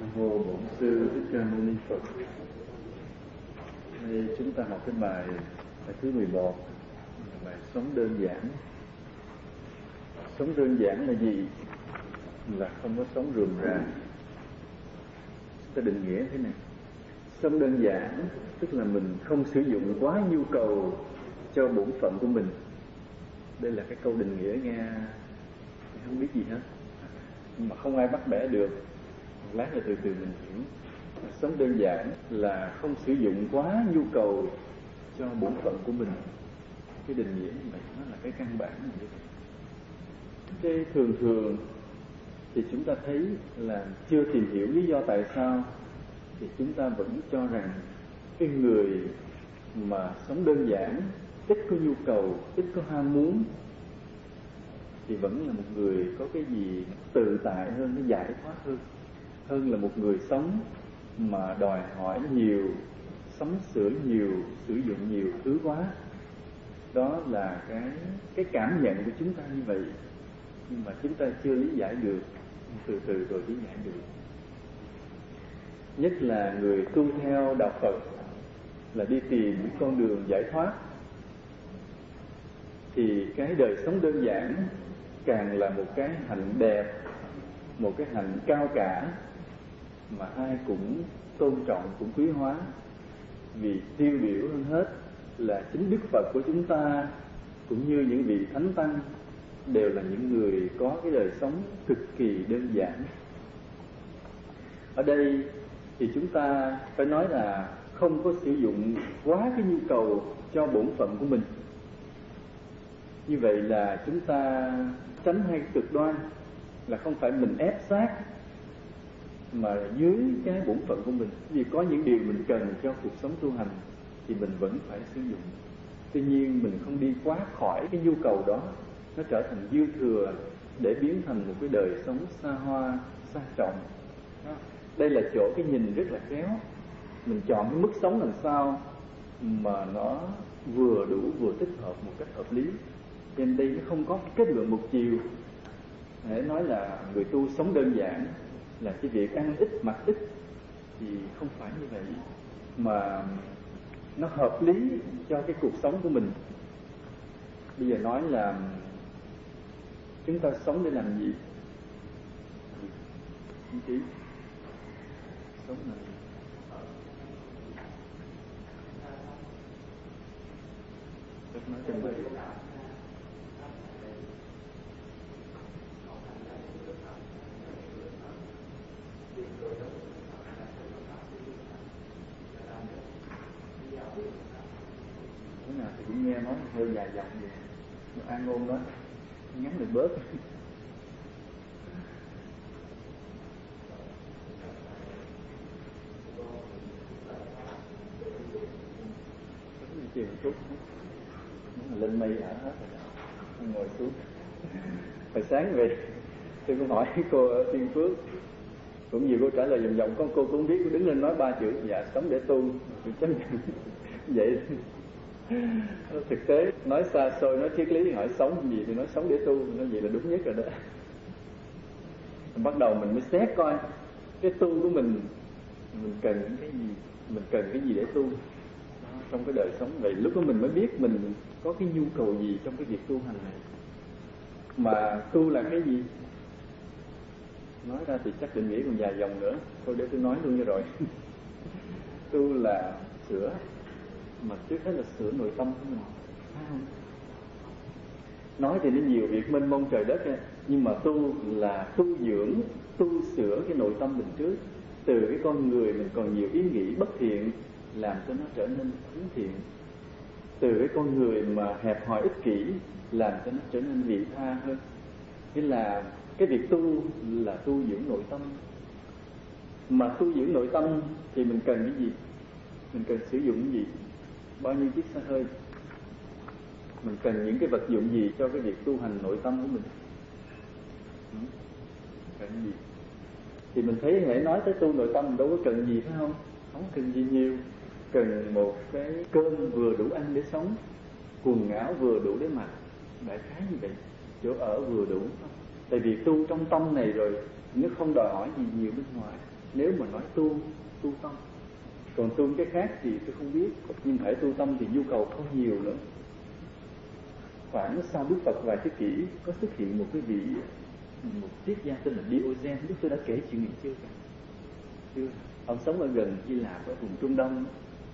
Nam mô Bổn Sư Thích Ca Mâu Ni Phật. Đây chúng ta học cái bài thứ 11, bài sống đơn giản. Sống đơn giản là gì? Là không có sống rườm rà. Chúng ta định nghĩa thế này: sống đơn giản tức là mình không sử dụng quá nhu cầu cho bổn phận của mình. Đây là cái câu định nghĩa nghe không biết gì hết, nhưng mà không ai bắt bẻ được. Một lát là từ từ mình hiểu. Sống đơn giản là không sử dụng quá nhu cầu cho bổn phận của mình. Cái định nghĩa như vậy nó là cái căn bản như vậy. Cái thường thì chúng ta thấy là chưa tìm hiểu lý do tại sao thì chúng ta vẫn cho rằng cái người mà sống đơn giản, ít có nhu cầu, ít có ham muốn thì vẫn là một người có cái gì tự tại hơn, nó giải thoát hơn là một người sống mà đòi hỏi nhiều, sắm sửa nhiều, sử dụng nhiều thứ quá. Đó là cái cảm nhận của chúng ta như vậy, nhưng mà chúng ta chưa lý giải được, từ từ rồi lý giải được. Nhất là người tu theo đạo Phật là đi tìm những con đường giải thoát, thì cái đời sống đơn giản càng là một cái hạnh đẹp, một cái hạnh cao cả mà ai cũng tôn trọng, cũng quý hóa. Vì tiêu biểu hơn hết là chính Đức Phật của chúng ta cũng như những vị thánh tăng đều là những người có cái đời sống cực kỳ đơn giản. Ở đây thì chúng ta phải nói là không có sử dụng quá cái nhu cầu cho bổn phận của mình. Như vậy là chúng ta tránh hai cực đoan, là không phải mình ép sát mà dưới cái bổn phận của mình. Vì có những điều mình cần cho cuộc sống tu hành thì mình vẫn phải sử dụng. Tuy nhiên mình không đi quá khỏi cái nhu cầu đó, nó trở thành dư thừa để biến thành một cái đời sống xa hoa, xa trọng. Đây là chỗ cái nhìn rất là khéo. Mình chọn cái mức sống làm sao mà nó vừa đủ, vừa thích hợp một cách hợp lý. Cho nên đây nó không có kết luận một chiều. Để nói là người tu sống đơn giản là cái việc ăn ít mặc ít thì không phải như vậy, mà nó hợp lý cho cái cuộc sống của mình. Bây giờ nói là chúng ta sống để làm gì? Chí sống là gì? Nói cho mình. Thế nào thì cũng nghe nói hơi dài dòng vậy, nhưng an ngôn đó ngắn được bớt. Chiều một chút lên mây ở hết rồi, ngồi xuống. Hồi sáng về tôi cũng hỏi cô ở Tiên Phước, cũng nhiều cô trả lời vòng vòng, con cô cũng biết, cô đứng lên nói 3 chữ: dạ sống để tu. Tôi chấp nhận vậy. Thực tế nói xa xôi, nói triết lý, hỏi sống gì thì nói sống để tu, nói vậy là đúng nhất rồi đó. Bắt đầu mình mới xét coi cái tu của mình cần những cái gì, mình cần cái gì để tu trong cái đời sống. Vậy lúc đó mình mới biết mình có cái nhu cầu gì trong cái việc tu hành này. Mà tu là cái gì? Nói ra thì chắc định nghĩa còn dài dòng nữa, thôi để tôi nói luôn như rồi. Tu là sửa, mà trước hết là sửa nội tâm của mình, phải không? Nói thì nó nhiều việc mênh mông trời đất, nhưng mà tu là tu dưỡng, tu sửa cái nội tâm mình trước. Từ cái con người mình còn nhiều ý nghĩ bất thiện, làm cho nó trở nên hướng thiện. Từ cái con người mà hẹp hòi ích kỷ, làm cho nó trở nên vị tha hơn. Nghĩa là cái việc tu là tu dưỡng nội tâm. Mà tu dưỡng nội tâm thì mình cần cái gì? Mình cần sử dụng cái gì? Bao nhiêu chiếc xe hơi? Mình cần những cái vật dụng gì cho cái việc tu hành nội tâm của mình? Cần gì? Thì mình thấy hãy nói tới tu nội tâm mình đâu có cần gì, phải không? Không cần gì nhiều. Cần một cái cơm vừa đủ ăn để sống, quần áo vừa đủ để mặc, đại khái như vậy. Chỗ ở vừa đủ. Tại vì tu trong tâm này rồi, nó không đòi hỏi gì nhiều bên ngoài. nếu mà nói tu tâm. Còn tu cái khác thì tôi không biết, nhưng phải tu tâm thì nhu cầu không nhiều nữa. Khoảng sau Đức Phật vài thế kỷ có xuất hiện một cái vị, một triết gia tên là Diogen, lúc tôi đã kể chuyện này chưa? Chưa. Ông sống ở gần Hy Lạp ở vùng Trung Đông.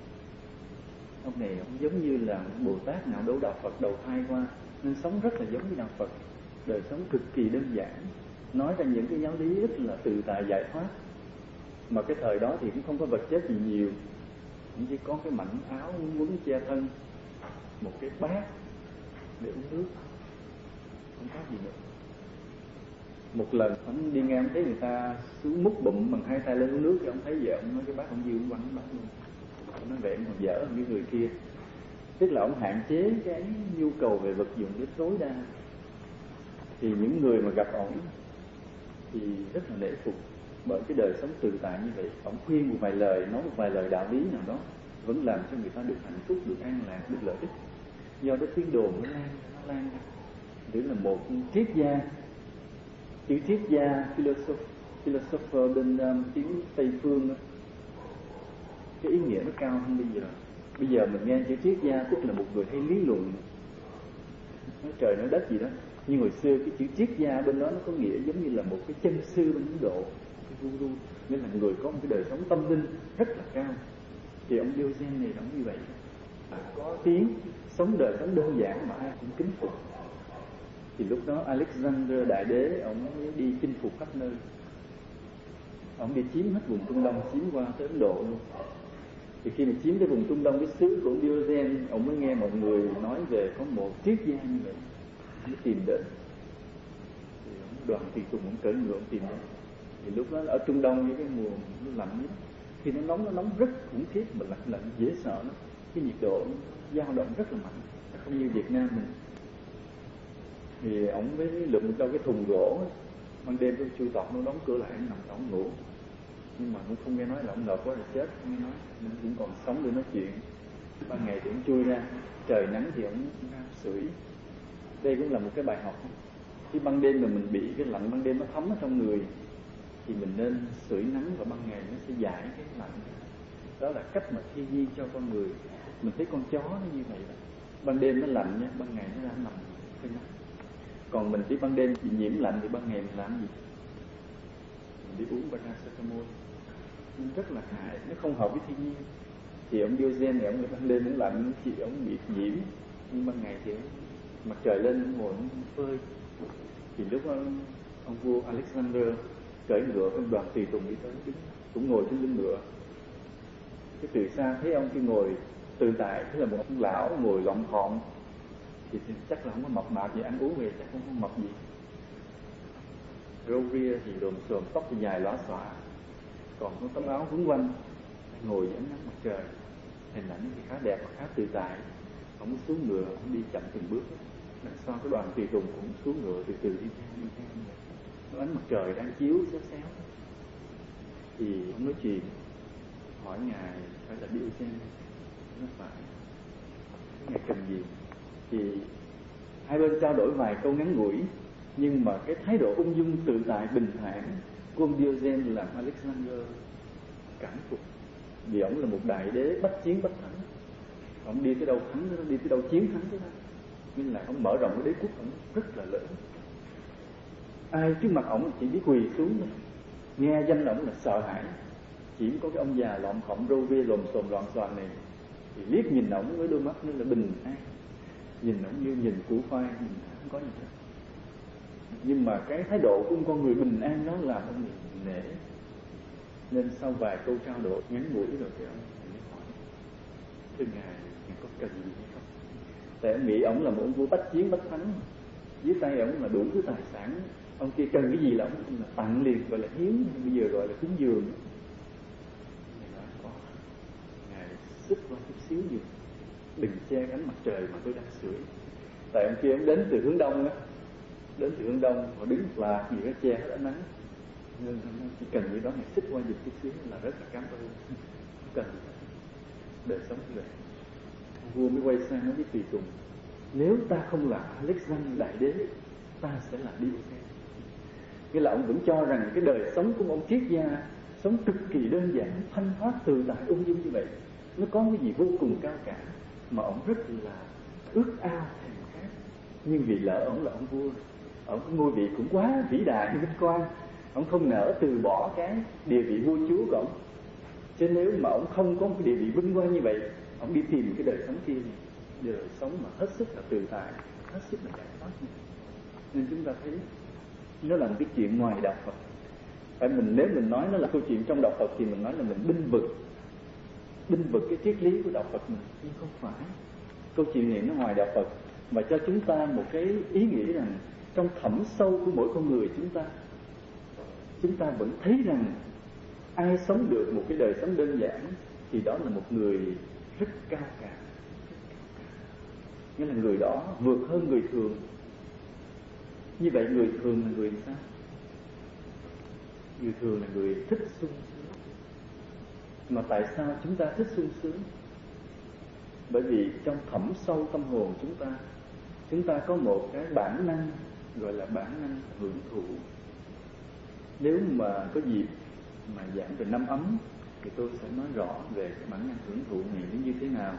Ông này ông giống như là Bồ Tát nào đâu đạo Phật đầu thai qua, nên sống rất là giống với đạo Phật, đời sống cực kỳ đơn giản, nói ra những cái giáo lý rất là tự tại giải thoát. Mà cái thời đó thì cũng không có vật chất gì nhiều, chỉ có cái mảnh áo quấn che thân, một cái bát để uống nước, không có gì nữa. Một lần ông đi ngang thấy người ta xuống múc bụng bằng hai tay lên uống nước, thì ông thấy vậy, ông nói cái bát ông dư ông quăng bát luôn. Ông nói vậy còn dở hơn những người kia. Tức là ông hạn chế cái nhu cầu về vật dụng đến tối đa. Thì những người mà gặp ổng thì rất là lễ phục bởi cái đời sống tự tại như vậy. Ông khuyên một vài lời, nói một vài lời đạo lý nào đó vẫn làm cho người ta được hạnh phúc, được an lạc, được lợi ích. Do đó tiếng đồn nó lan ra. Tức là một triết gia, chữ triết gia, philosopher bên tiếng Tây phương đó, cái ý nghĩa nó cao hơn bây giờ. Bây giờ mình nghe chữ triết gia tức là một người hay lý luận, nói trời nói đất gì đó. Nhưng hồi xưa cái chữ triết gia bên đó nó có nghĩa giống như là một cái chân sư bên Ấn Độ, cái guru, nghĩa là người có một cái đời sống tâm linh rất là cao. Thì ông Diogen này ông như vậy, có tiếng sống đời sống đơn giản mà ai cũng kính phục. Thì lúc đó Alexander Đại Đế ông đi chinh phục khắp nơi, ông đi chiếm hết vùng Trung Đông, chiếm qua tới Ấn Độ luôn. Thì khi mà chiếm tới vùng Trung Đông, cái xứ của Diogen, ông mới nghe mọi người nói về có một triết gia như vậy, mới tìm đến. Thì đoàn tùy tùng ông cởi ngựa ông tìm đến. Thì lúc đó ở Trung Đông với cái mùa nó lạnh nhất, khi nó nóng rất khủng khiếp, mà lạnh dễ sợ lắm. Cái nhiệt độ dao động rất là mạnh, không như Việt Nam mình. Thì ông mới lượm cho cái thùng gỗ, ban đêm tôi chui tọt nó đóng cửa lại, nằm ổng ngủ. Nhưng mà cũng không nghe nói là ông lợp quá rồi chết, không nghe nói, nên cũng còn sống để nói chuyện. Ban ngày thì ông chui ra, trời nắng thì ông ra sưởi. Đây cũng là một cái bài học. Khi ban đêm mà mình bị cái lạnh ban đêm nó thấm ở trong người, thì mình nên sưởi nắng, và ban ngày nó sẽ giải cái lạnh. Đó là cách mà thiên nhiên cho con người. Mình thấy con chó nó như vậy đó. Ban đêm nó lạnh nha, ban ngày nó ra nằm phơi nắng. Còn mình chỉ ban đêm bị nhiễm lạnh thì ban ngày mình làm gì? Mình đi uống paracetamol, nó rất là hại, nó không hợp với thiên nhiên. Thì ông Diogen này, ông ban đêm nó lạnh, thì ông bị nhiễm, nhưng ban ngày thì mặt trời lên ông ngồi ông phơi. Thì lúc đó, ông vua Alexander cởi ngựa, ông đoàn tùy tùng đi tới, cũng ngồi trên lưng ngựa. Cái từ xa thấy ông kia ngồi tự tại, thế là một ông lão ngồi lọn khọn, thì chắc là không có mập mạp gì, ăn uống về chắc không có mập gì. Râu ria thì đồm xồm, tóc thì dài lóa xõa, còn có tấm áo quấn quanh, ngồi dưới ánh nắng mặt trời. Hình ảnh thì khá đẹp và khá tự tại. Ông xuống ngựa, ông đi chậm từng bước. Đằng sau cái đoàn tùy tùng cũng xuống ngựa từ từ đi theo. Ánh mặt trời đang chiếu xéo xéo. Thì ông nói chuyện, hỏi ngài phải là Diogen, nó phải, ngài cần gì? Thì hai bên trao đổi vài câu ngắn ngủi, nhưng mà cái thái độ ung dung tự tại bình thản của ông Diogen làm Alexander cảm phục. Vì ông là một đại đế bất chiến bất thắng, ông đi tới đâu thắng, đi tới đâu chiến thắng tới đó, nên là ông mở rộng cái đế quốc ông rất là lớn. Ai trước mặt ông chỉ biết quỳ xuống thôi, nghe danh ông là sợ hãi. Chỉ có cái ông già lọm khổng râu ria lồm xồm loạn xoàn này thì liếc nhìn ông với đôi mắt nó là bình an, nhìn ông như nhìn củ khoai, nhìn không có gì hết. Nhưng mà cái thái độ của con người bình an đó làm ông nể. Nên sau vài câu trao đổi ngắn ngủi rồi thì ông mới hỏi: thưa ngài có cần gì hay không? Tại ông nghĩ ông là một ông vua bách chiến bách thắng, dưới tay ông là đủ thứ tài sản, ông kia cần cái gì là ông là tặng liền, gọi là hiến, bây giờ gọi là cúng dường. Ngài nói: có, ngài xích qua chút xíu dùm, đừng che ánh mặt trời mà tôi đang sưởi. Tại ông kia ông đến từ hướng đông á, đến từ hướng đông, họ đứng là gì đó che hết ánh nắng, nên chỉ cần như đó ngài xích qua giùm chút xíu là rất là cảm ơn. Không cần đời sống như vậy. Vua mới quay sang nói với tùy tùng: nếu ta không là Alexander Đại Đế, ta sẽ là Diogen. Nghĩa là ông vẫn cho rằng cái đời sống của ông triết gia sống cực kỳ đơn giản, thanh thoát, tự tại, ung dung như vậy, nó có cái gì vô cùng cao cả mà ông rất là ước ao thèm khát. Nhưng vì lỡ ông là ông vua, ông có ngôi vị cũng quá vĩ đại vinh quang, ông không nỡ từ bỏ cái địa vị vua chúa của ông. Chứ nếu mà ông không có cái địa vị vinh quang như vậy, ông đi tìm cái đời sống kia, đời sống mà hết sức là tự tại, hết sức là giải thoát. Nên chúng ta thấy nó là một cái chuyện ngoài đạo Phật. Phải mình nếu mình nói nó là câu chuyện trong đạo Phật thì mình nói là mình binh vực cái triết lý của đạo Phật mình, nhưng không phải. Câu chuyện này nó ngoài đạo Phật mà cho chúng ta một cái ý nghĩ rằng trong thẳm sâu của mỗi con người chúng ta vẫn thấy rằng ai sống được một cái đời sống đơn giản thì đó là một người rất cao cả. Nghĩa là người đó vượt hơn người thường. Như vậy người thường là người sao? Người thường là người thích sung sướng. Mà tại sao chúng ta thích sung sướng? Bởi vì trong thẳm sâu tâm hồn chúng ta có một cái bản năng gọi là bản năng hưởng thụ. Nếu mà có dịp mà giảng về năm ấm thì tôi sẽ nói rõ về cái bản năng hưởng thụ này nó như thế nào.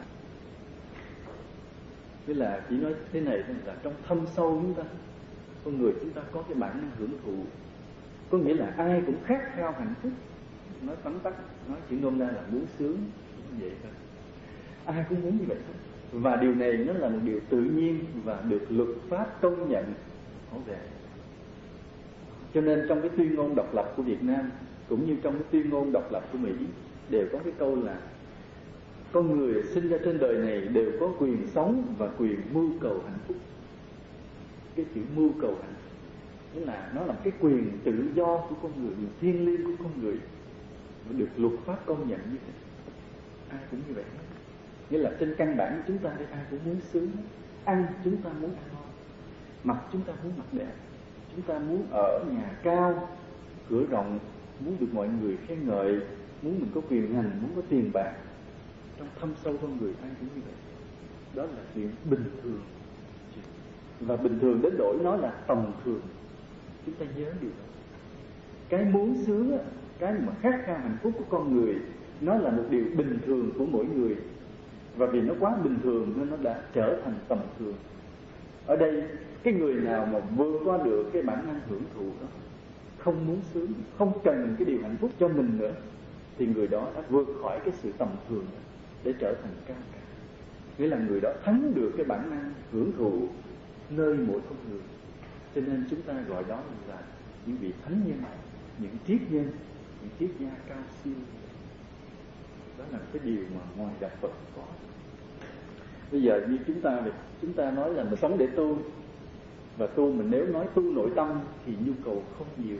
Tức là chỉ nói thế này là trong thâm sâu con người chúng ta có cái bản năng hưởng thụ. Có nghĩa là ai cũng khát khao hạnh phúc. Nói tóm tắt, nói chữ nôm na là muốn sướng, vậy thôi. Ai cũng muốn như vậy thôi. Và điều này nó là một điều tự nhiên và được luật pháp công nhận bảo vệ. Cho nên trong cái tuyên ngôn độc lập của Việt Nam cũng như trong cái tuyên ngôn độc lập của Mỹ đều có cái câu là con người sinh ra trên đời này đều có quyền sống và quyền mưu cầu hạnh phúc. Cái chữ mưu cầu hạnh phúc nghĩa là nó là cái quyền tự do của con người, quyền thiêng liêng của con người, được luật pháp công nhận như thế. Ai cũng như vậy. Nghĩa là trên căn bản chúng ta đây ai cũng muốn sướng, ăn chúng ta muốn ăn ngon, mặc chúng ta muốn mặc đẹp, chúng ta muốn ở nhà cao, cửa rộng, muốn được mọi người khen ngợi, muốn mình có quyền hành, muốn có tiền bạc. Trong thâm sâu con người ai cũng như vậy. Đó là chuyện bình thường. Và bình thường đến nỗi nó là tầm thường. Chúng ta nhớ điều đó. Cái muốn sướng, cái mà khát khao hạnh phúc của con người, nó là một điều bình thường của mỗi người. Và vì nó quá bình thường nên nó đã trở thành tầm thường. Ở đây cái người nào mà vượt qua được cái bản năng hưởng thụ đó, không muốn sướng, không cần cái điều hạnh phúc cho mình nữa, thì người đó đã vượt khỏi cái sự tầm thường để trở thành cao cả. Nghĩa là người đó thắng được cái bản năng hưởng thụ nơi mỗi con người. Cho nên chúng ta gọi đó là những vị thánh nhân, những triết nhân, những triết gia cao siêu. Đó là cái điều mà ngoài đạo Phật có. Bây giờ như chúng ta nói là mình sống để tu, và tu mình nếu nói tu nội tâm thì nhu cầu không nhiều,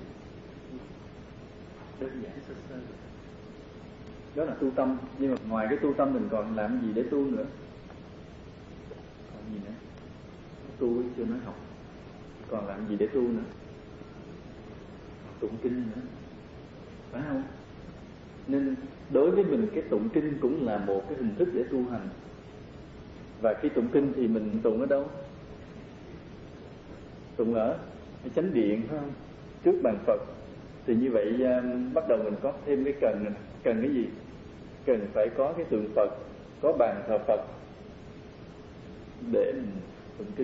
đơn giản sơ sơ. Đó là tu tâm. Nhưng mà ngoài cái tu tâm mình còn làm gì để tu nữa? Còn gì nữa? Tu chưa nói học, còn làm gì để tu nữa? Tụng kinh nữa, phải không? Nên đối với mình cái tụng kinh cũng là một cái hình thức để tu hành. Và khi tụng kinh thì mình tụng ở đâu? Tụng ở cái chánh điện, phải không? Trước bàn Phật. Thì như vậy bắt đầu mình có thêm cái cần này. Cần cái gì? Cần phải có cái tượng Phật, có bàn thờ Phật để mình tụng kinh.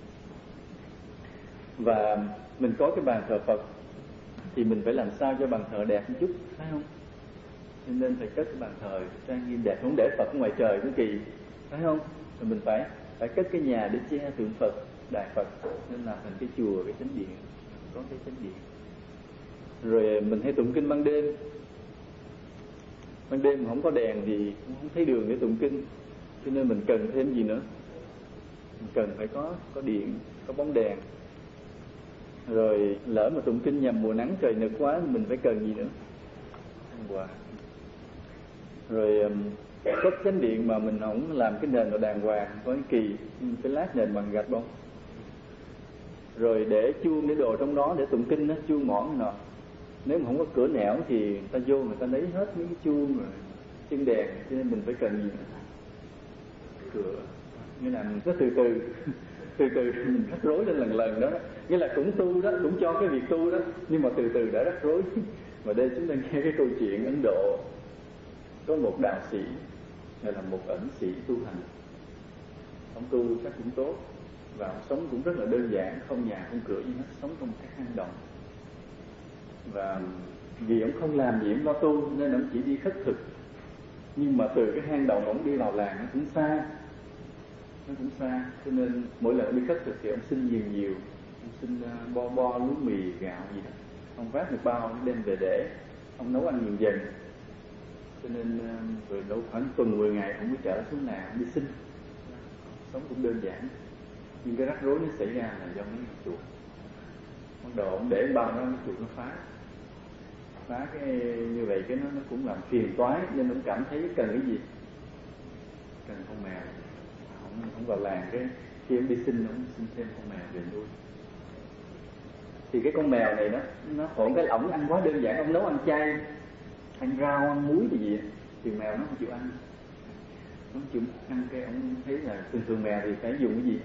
Và mình có cái bàn thờ Phật thì mình phải làm sao cho bàn thờ đẹp một chút, phải không? Nên phải cất cái bàn thờ trang nghiêm đẹp, không để Phật ngoài trời cũng kỳ, phải không? Rồi mình phải cất cái nhà để che tượng Phật, đại Phật, nên làm thành cái chùa, cái chánh điện, có cái chánh điện. Rồi mình hay tụng kinh ban đêm. Ban đêm mà không có đèn thì không thấy đường để tụng kinh, cho nên mình cần thêm gì nữa? Mình cần phải có điện, có bóng đèn. Rồi lỡ mà tụng kinh nhằm mùa nắng trời nực quá, mình phải cần gì nữa? Quà. Rồi cất chánh điện mà mình không làm cái nền nó đàng hoàng, có cái kỳ, cái lát nền bằng gạch bông. Rồi để chuông để đồ trong đó để tụng kinh đó, chuông mỏng nọ. Nếu mà không có cửa nẻo thì người ta vô người ta lấy hết những cái chuông rồi chân đèn, cho nên mình phải cần gì nữa? Cửa. Nghĩa là mình cứ từ từ mình rắc rối lên lần đó. Nghĩa là cũng tu đó, cũng cho cái việc tu đó, nhưng mà từ từ đã rắc rối. Và đây chúng ta nghe cái câu chuyện Ấn Độ, có một đạo sĩ hay là một ẩn sĩ tu hành. Ông tu chắc cũng tốt và ông sống cũng rất là đơn giản, không nhà không cửa gì hết, sống trong một cái hang động. Và vì ông không làm gì ông lo tu nên ông chỉ đi khất thực. Nhưng mà từ cái hang động ông đi vào làng nó cũng xa, cho nên mỗi lần đi khất thực thì ông xin nhiều, ông xin bo lúa mì gạo gì đó, ông vác một bao đem về để ông nấu ăn dần. Cho nên rồi đâu khoảng tuần 10 ngày ông mới trở xuống làng ông đi xin. Sống cũng đơn giản, nhưng cái rắc rối nó xảy ra là do mấy con chuột. Bắt đầu ông để bao đó, con chuột nó phá cái như vậy, cái nó cũng làm phiền toái, nên ông cảm thấy cần cái gì, cần con mèo. Ông vào làng, cái khi ông đi xin, ông xin thêm con mèo về nuôi. Thì cái con mèo này nó hỗn cái ổng ăn quá đơn giản, ông nấu ăn chay, ăn rau ăn muối gì thì mèo nó không chịu ăn. Nó chịu ăn, cái ông thấy là thường mèo thì phải dùng cái gì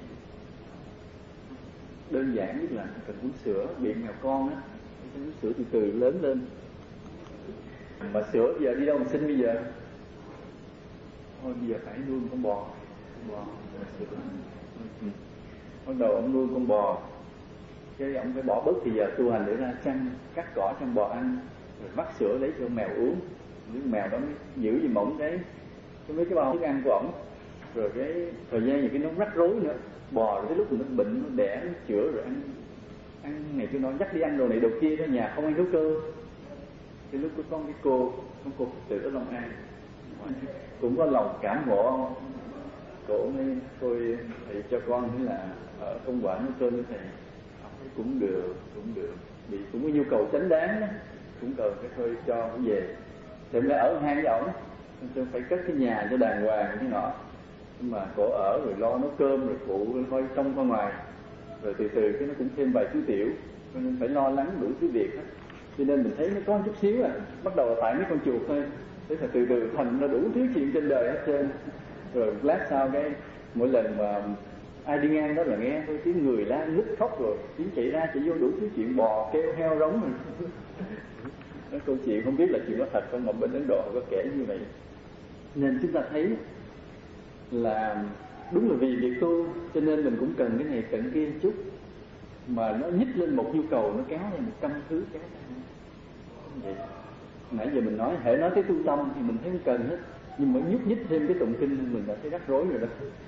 đơn giản nhất là cần uống sữa. Bị mèo con á, uống sữa từ từ lớn lên. Mà sữa giờ đi đâu mà xin bây giờ? Thôi bây giờ phải nuôi con bò sữa. Bắt đầu ông nuôi con bò, cái ông phải bỏ bớt thì giờ tu hành để ra chăn, cắt cỏ cho bò ăn, rồi vắt sữa lấy cho mèo uống. Những mèo đó mới giữ gì mỏng cái mấy cái bao thức ăn của ổng. Rồi cái thời gian nhiều cái nó rắc rối nữa, bò rồi cái lúc nó bệnh nó đẻ nó chữa rồi ăn này cho nó dắt đi ăn đồ này đồ kia, ở nhà không ăn nấu cơm. Cái lúc có cái cô Phật tử ở Long An cũng có lòng cảm ngộ, cổ mới thôi thầy cho con thế là ở công quả nấu cơm với thầy. Cũng được, vì cũng có nhu cầu chánh đáng đó, cũng cần cái thôi cho nó về. Thì mới ở hang với ổng, tôi phải cất cái nhà cho đàng hoàng cái nọ. Nhưng mà cổ ở rồi lo nấu cơm rồi phụ coi trong qua ngoài, rồi từ từ cái nó cũng thêm vài thứ tiểu, cho nên phải lo lắng đủ thứ việc hết. Cho nên mình thấy nó có một chút xíu bắt đầu là tại mấy con chuột thôi, thế là từ từ thành ra đủ thứ chuyện trên đời hết trơn. Rồi lát sau cái mỗi lần mà ai đi ngang đó là nghe thôi tiếng người la nức khóc, rồi tiếng chạy ra chạy vô đủ thứ chuyện, bò kêu heo rống rồi. Nó câu chuyện không biết là chuyện có thật không, mà bên Ấn Độ có kể như vậy. Nên chúng ta thấy là đúng là vì việc tu cho nên mình cũng cần cái này cần kia chút, mà nó nhích lên một nhu cầu nó kéo lên 100 thứ kéo lên vậy. Nãy giờ mình nói hễ nói tới tu tâm thì mình thấy không cần hết, nhưng mà nhúc nhích thêm cái tụng kinh mình đã thấy rắc rối rồi đó.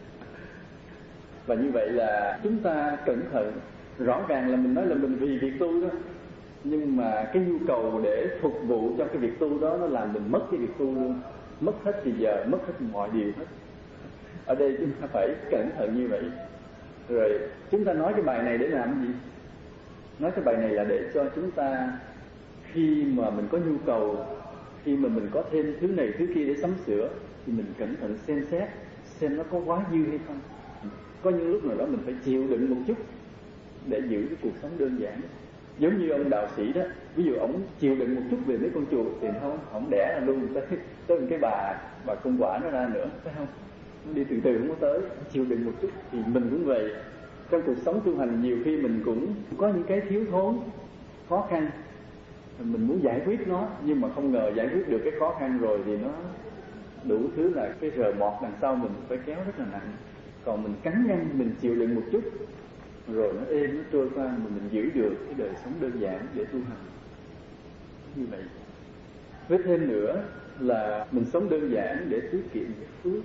Và như vậy là chúng ta cẩn thận. Rõ ràng là mình nói là mình vì việc tu đó, nhưng mà cái nhu cầu để phục vụ cho cái việc tu đó nó làm mình mất cái việc tu luôn, mất hết thì giờ, mất hết mọi điều hết. Ở đây chúng ta phải cẩn thận như vậy. Rồi chúng ta nói cái bài này để làm gì? Nói cái bài này là để cho chúng ta khi mà mình có nhu cầu, khi mà mình có thêm thứ này thứ kia để sắm sửa, thì mình cẩn thận xem xét xem nó có quá dư hay không. Có những lúc nào đó mình phải chịu đựng một chút để giữ cái cuộc sống đơn giản. Giống như ông đạo sĩ đó, ví dụ ông chịu đựng một chút về mấy con chuột thì không, ông đẻ ra luôn tới cái bà công quả nó ra nữa, phải không? Đi từ từ không có tới, chịu đựng một chút. Thì mình cũng vậy, trong cuộc sống tu hành nhiều khi mình cũng có những cái thiếu thốn, khó khăn, mình muốn giải quyết nó, nhưng mà không ngờ giải quyết được cái khó khăn rồi thì nó đủ thứ là cái rờ mọt đằng sau mình phải kéo rất là nặng. Còn mình cắn răng mình chịu đựng một chút rồi nó êm, nó trôi qua, mà mình giữ được cái đời sống đơn giản để tu hành như vậy. Với thêm nữa là mình sống đơn giản để tiết kiệm cái phước.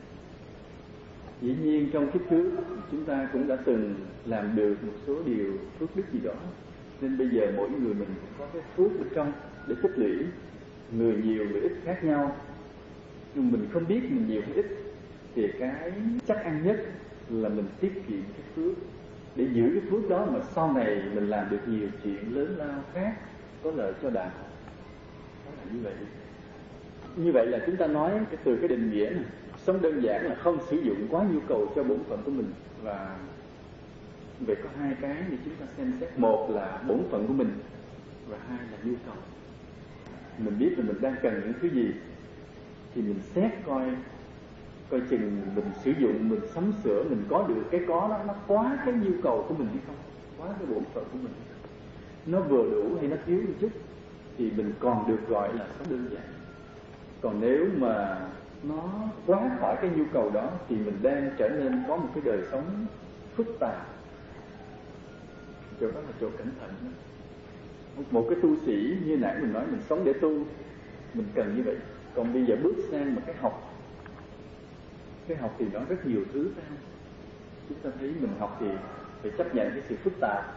Dĩ nhiên trong kiếp trước chúng ta cũng đã từng làm được một số điều phước đức gì đó, nên bây giờ mỗi người mình cũng có cái phước ở trong để tích lũy. Người nhiều người ít khác nhau, nhưng mình không biết mình nhiều hay ít, thì cái chắc ăn nhất là mình tiết kiệm cái phước để giữ cái phước đó, mà sau này mình làm được nhiều chuyện lớn lao khác có lợi cho đạo. Đó là như vậy. Như vậy là chúng ta nói từ cái định nghĩa này, sống đơn giản là không sử dụng quá nhu cầu cho bổn phận của mình. Và về có hai cái để chúng ta xem xét. Một là bổn phận của mình, và hai là nhu cầu. Mình biết là mình đang cần những thứ gì thì mình xét coi chừng mình sử dụng, mình sắm sửa, mình có được cái có đó, nó quá cái nhu cầu của mình hay không, quá cái bổn phận của mình, nó vừa đủ hay nó thiếu một chút. thì mình còn được gọi là sống đơn giản. Còn nếu mà nó quá khỏi cái nhu cầu đó thì mình đang trở nên có một cái đời sống phức tạp. Chỗ đó là chỗ cẩn thận đó. Một cái tu sĩ như nãy mình nói, mình sống để tu, mình cần như vậy. Còn bây giờ bước sang một cái học thì nó rất nhiều thứ, phải không? Chúng ta thấy mình học thì phải chấp nhận cái sự phức tạp,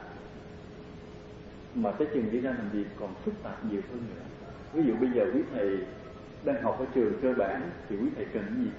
mà tới chừng đi ra làm việc còn phức tạp nhiều hơn nữa. Ví dụ bây giờ quý thầy đang học ở trường cơ bản thì quý thầy cần cái gì?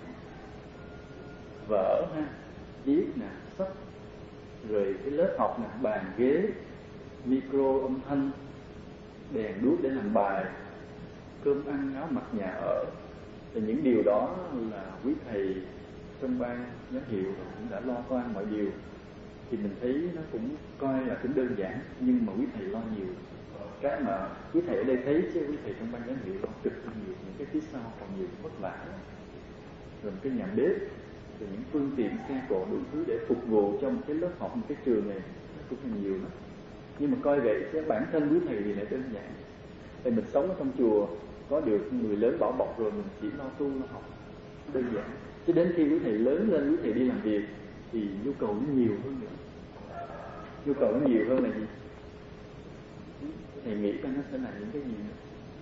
Vở ha, viết nè, sách, rồi cái lớp học nè, bàn ghế, micro âm thanh, đèn đuốc để làm bài, cơm ăn, áo mặc, nhà ở. Thì những điều đó là quý thầy trong ban giám hiệu cũng đã lo toan mọi điều. Thì mình thấy nó cũng coi là cũng đơn giản, nhưng mà quý thầy lo nhiều. Cái mà quý thầy ở đây thấy chứ quý thầy trong ban giám hiệu lo cực hơn nhiều. Những cái phía sau còn nhiều vất vả. Rồi cái nhà bếp, rồi những phương tiện xe cộ đủ thứ để phục vụ cho một cái lớp học, một cái trường này, nó cũng là nhiều lắm. Nhưng mà coi vậy chứ bản thân quý thầy thì lại đơn giản. Thì mình sống ở trong chùa, có được người lớn bảo bọc rồi, mình chỉ lo tu, lo học, đơn giản. Chứ đến khi quý thầy lớn lên, quý thầy đi làm việc thì nhu cầu nó nhiều hơn nữa. Nhu cầu nó nhiều hơn là gì? Thầy nghĩ coi nó sẽ là những cái gì nữa.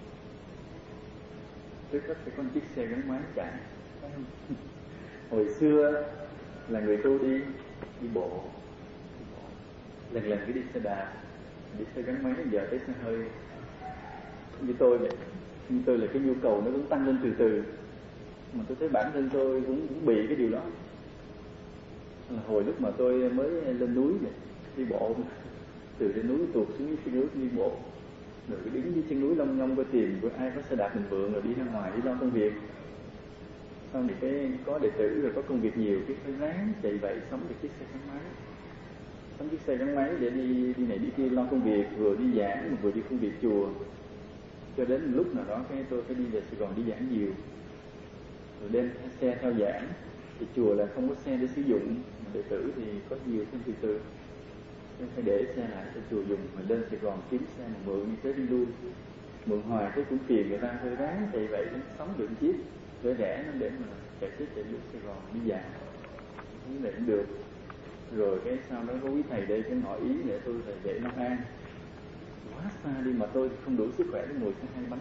Trước hết phải có một chiếc xe gắn máy chạy. Hồi xưa là người tu đi bộ, lần cứ đi xe đạp, đi xe gắn máy, giờ tới xe hơi. Như tôi vậy, như tôi là cái nhu cầu nó cũng tăng lên từ từ, mà tôi thấy bản thân tôi cũng bị cái điều đó. Là hồi lúc mà tôi mới lên núi vậy, đi bộ từ trên núi tuột xuống dưới núi đi bộ, rồi đứng dưới chân núi lông nhông coi tìm có ai có xe đạp mình mượn, rồi đi ra ngoài đi lo công việc. Sau này cái có đệ tử rồi có công việc nhiều, cái phải ráng chạy vậy sống được chiếc xe gắn máy, sống chiếc xe gắn máy để đi này đi kia lo công việc, vừa đi giảng vừa đi công việc chùa. Cho đến lúc nào đó cái tôi phải đi về Sài Gòn đi giảng nhiều, rồi đem xe theo giảng. Thì chùa là không có xe để sử dụng, mà đệ tử thì có nhiều thêm từ từ, nên phải để xe lại cho chùa dùng, rồi lên Sài Gòn kiếm xe mà mượn như thế đi luôn. Mượn hoài thấy cũng phiền người ta, hơi ráng chạy vậy nó sống được chiếc rẻ rẻ nó để mà chạy lúc Sài Gòn đi giảng, như vậy cũng được. Rồi cái sau đó có quý thầy đây cái hỏi ý để tôi thầy dạy Long An quá xa đi, mà tôi không đủ sức khỏe để ngồi xe hai bánh.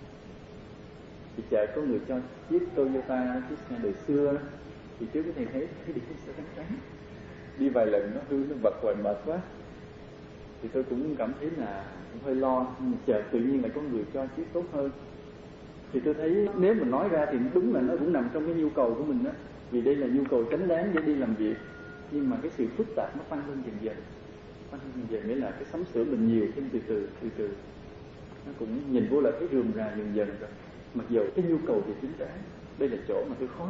Thì chờ có người cho chiếc Toyota, chiếc xe đời xưa đó. Thì trước cái thầy thấy đi cái xe trắng đi vài lần nó hư, nó vật hoài mệt quá. Thì tôi cũng cảm thấy là cũng hơi lo, nhưng chờ tự nhiên lại có người cho chiếc tốt hơn. Thì tôi thấy nếu mình nói ra thì đúng là nó cũng nằm trong cái nhu cầu của mình đó, vì đây là nhu cầu chính đáng để đi làm việc. Nhưng mà cái sự phức tạp nó tăng lên dần dần, nghĩa là cái sắm sửa mình nhiều thêm từ từ, nó cũng nhìn vô là cái rườm rà dần dần rồi. Mặc dù cái nhu cầu thì chính đáng, đây là chỗ mà tôi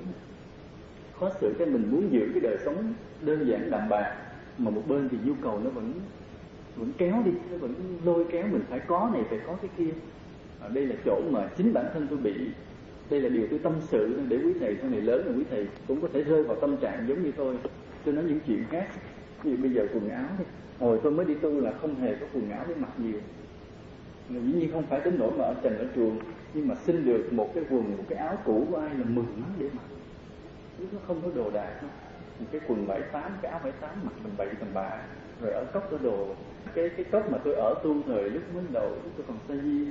khó xử cái mình muốn giữ cái đời sống đơn giản đạm bạc, mà một bên thì nhu cầu nó vẫn kéo đi, nó vẫn lôi kéo mình phải có này, phải có cái kia. Đây là chỗ mà chính bản thân tôi bị. Đây là điều tôi tâm sự để quý thầy sau này lớn rồi quý thầy cũng có thể rơi vào tâm trạng giống như tôi nói những chuyện khác. Ví dụ bây giờ quần áo đi, hồi tôi mới đi tu là không hề có quần áo để mặc nhiều. Dĩ nhiên không phải đến nỗi mà ở trần ở chuồng, nhưng mà xin được một cái quần, một cái áo cũ của ai là mừng lắm để mặc. Nó không có đồ đạc đâu. Một cái quần 78, cái áo 78 mặc mình bậy tầm bạ. Rồi ở cốc có đồ, cái cốc mà tôi ở tu thời lúc mới đầu, lúc tôi còn sa di,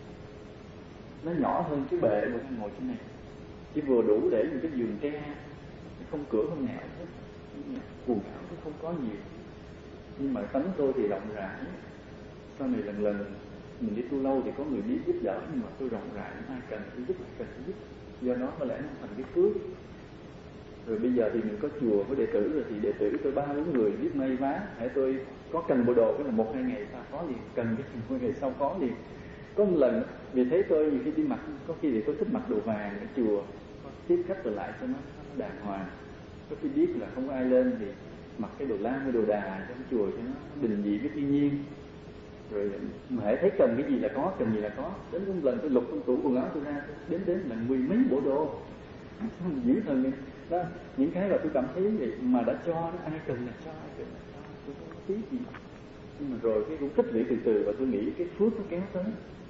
nó nhỏ hơn cái bệ mà tôi ngồi trên này, chỉ vừa đủ để một cái giường tre, không cửa không nhà hết. Quần áo nó không có nhiều, nhưng mà tánh tôi thì rộng rãi. Sau này lần mình đi tu lâu thì có người biết giúp đỡ, nhưng mà tôi rộng rãi, ai cần tôi giúp, do đó có lẽ nó thành cái phước. Rồi bây giờ thì mình có chùa, có đệ tử rồi, thì đệ tử tôi 3-4 người biết may vá. Hãy tôi có cần bộ đồ cái là 1-2 ngày sau có liền, cần cái 1-2 ngày sau có liền. Có một lần vì thấy tôi nhiều khi đi mặc, có khi thì tôi thích mặc đồ vàng ở chùa, tiếp khách rồi lại cho nó đàng hoàng. Có khi biết là không có ai lên thì mặc cái đồ lam hay đồ đà trong chùa cho nó bình dị với thiên nhiên. Rồi mà hãy thấy cần cái gì là có, cần gì là có. Đến một lần tôi lục trong tủ quần áo tôi ra, đếm là 10 mấy bộ đồ, sao dữ thần vậy đó. Những cái là tôi cảm thấy vậy mà đã cho đó, ai cần là cho, tôi không có tí gì. Nhưng mà rồi cái cũng tích lũy từ từ, và tôi nghĩ cái phước nó kéo tới.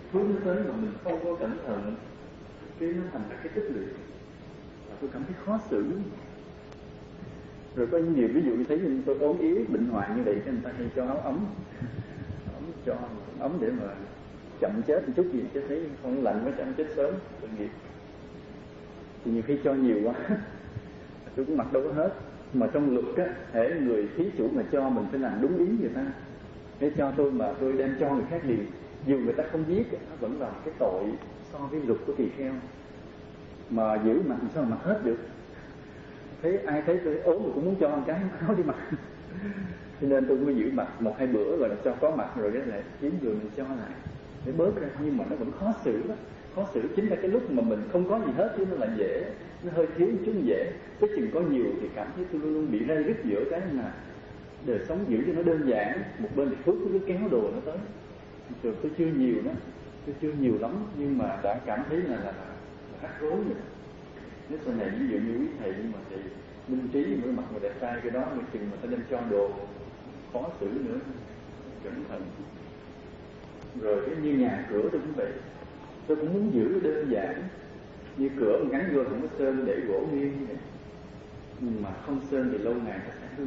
phước nó tới mà mình không có cẩn thận, cái nó thành cái tích lũy, và tôi cảm thấy khó xử. Rồi có nhiều ví dụ như thấy tôi ốm yếu bệnh hoạn như vậy, cái người ta hay cho áo ấm, cho ấm để mà chậm chết một chút gì, chứ thấy không lạnh mới chậm chết sớm, tội nghiệp. Thì nhiều khi cho nhiều quá tôi cũng mặc đâu có hết. Mà trong luật á, hễ người thí chủ mà cho mình phải làm đúng ý người ta. Để cho tôi mà tôi đem cho người khác liền, dù người ta không giết, nó vẫn là cái tội so với luật của tỳ kheo. Mà giữ mặc sao mà mặc hết được. Thấy ai thấy tôi ốm thì cũng muốn cho một cái áo đi mặc. Cho nên tôi mới giữ mặc 1-2 bữa rồi cho có mặc, rồi cái lại kiếm rồi mình cho lại để bớt ra. Nhưng mà nó vẫn khó xử đó. Khó xử chính là cái lúc mà mình không có gì hết chứ nó là dễ, nó hơi thiếu một chút dễ. Cái chừng có nhiều thì cảm thấy tôi luôn luôn bị ray rứt giữa cái là đời sống giữ cho nó đơn giản, một bên thì phước cứ kéo đồ nó tới. Rồi tôi chưa nhiều đó, tôi chưa nhiều lắm, nhưng mà đã cảm thấy là rắc rối rồi. Nếu sau này ví dụ như quý thầy, nhưng mà thầy minh trí mới mặc một đẹp trai cái đó, mà chừng mà ta đem cho đồ khó xử nữa, cẩn thận. Rồi cái như nhà cửa tôi cũng vậy, tôi cũng muốn giữ đơn giản, như cửa mình gắn vô không có sơn để gỗ nghiêng vậy, nhưng mà không sơn thì lâu ngày nó sẽ hư.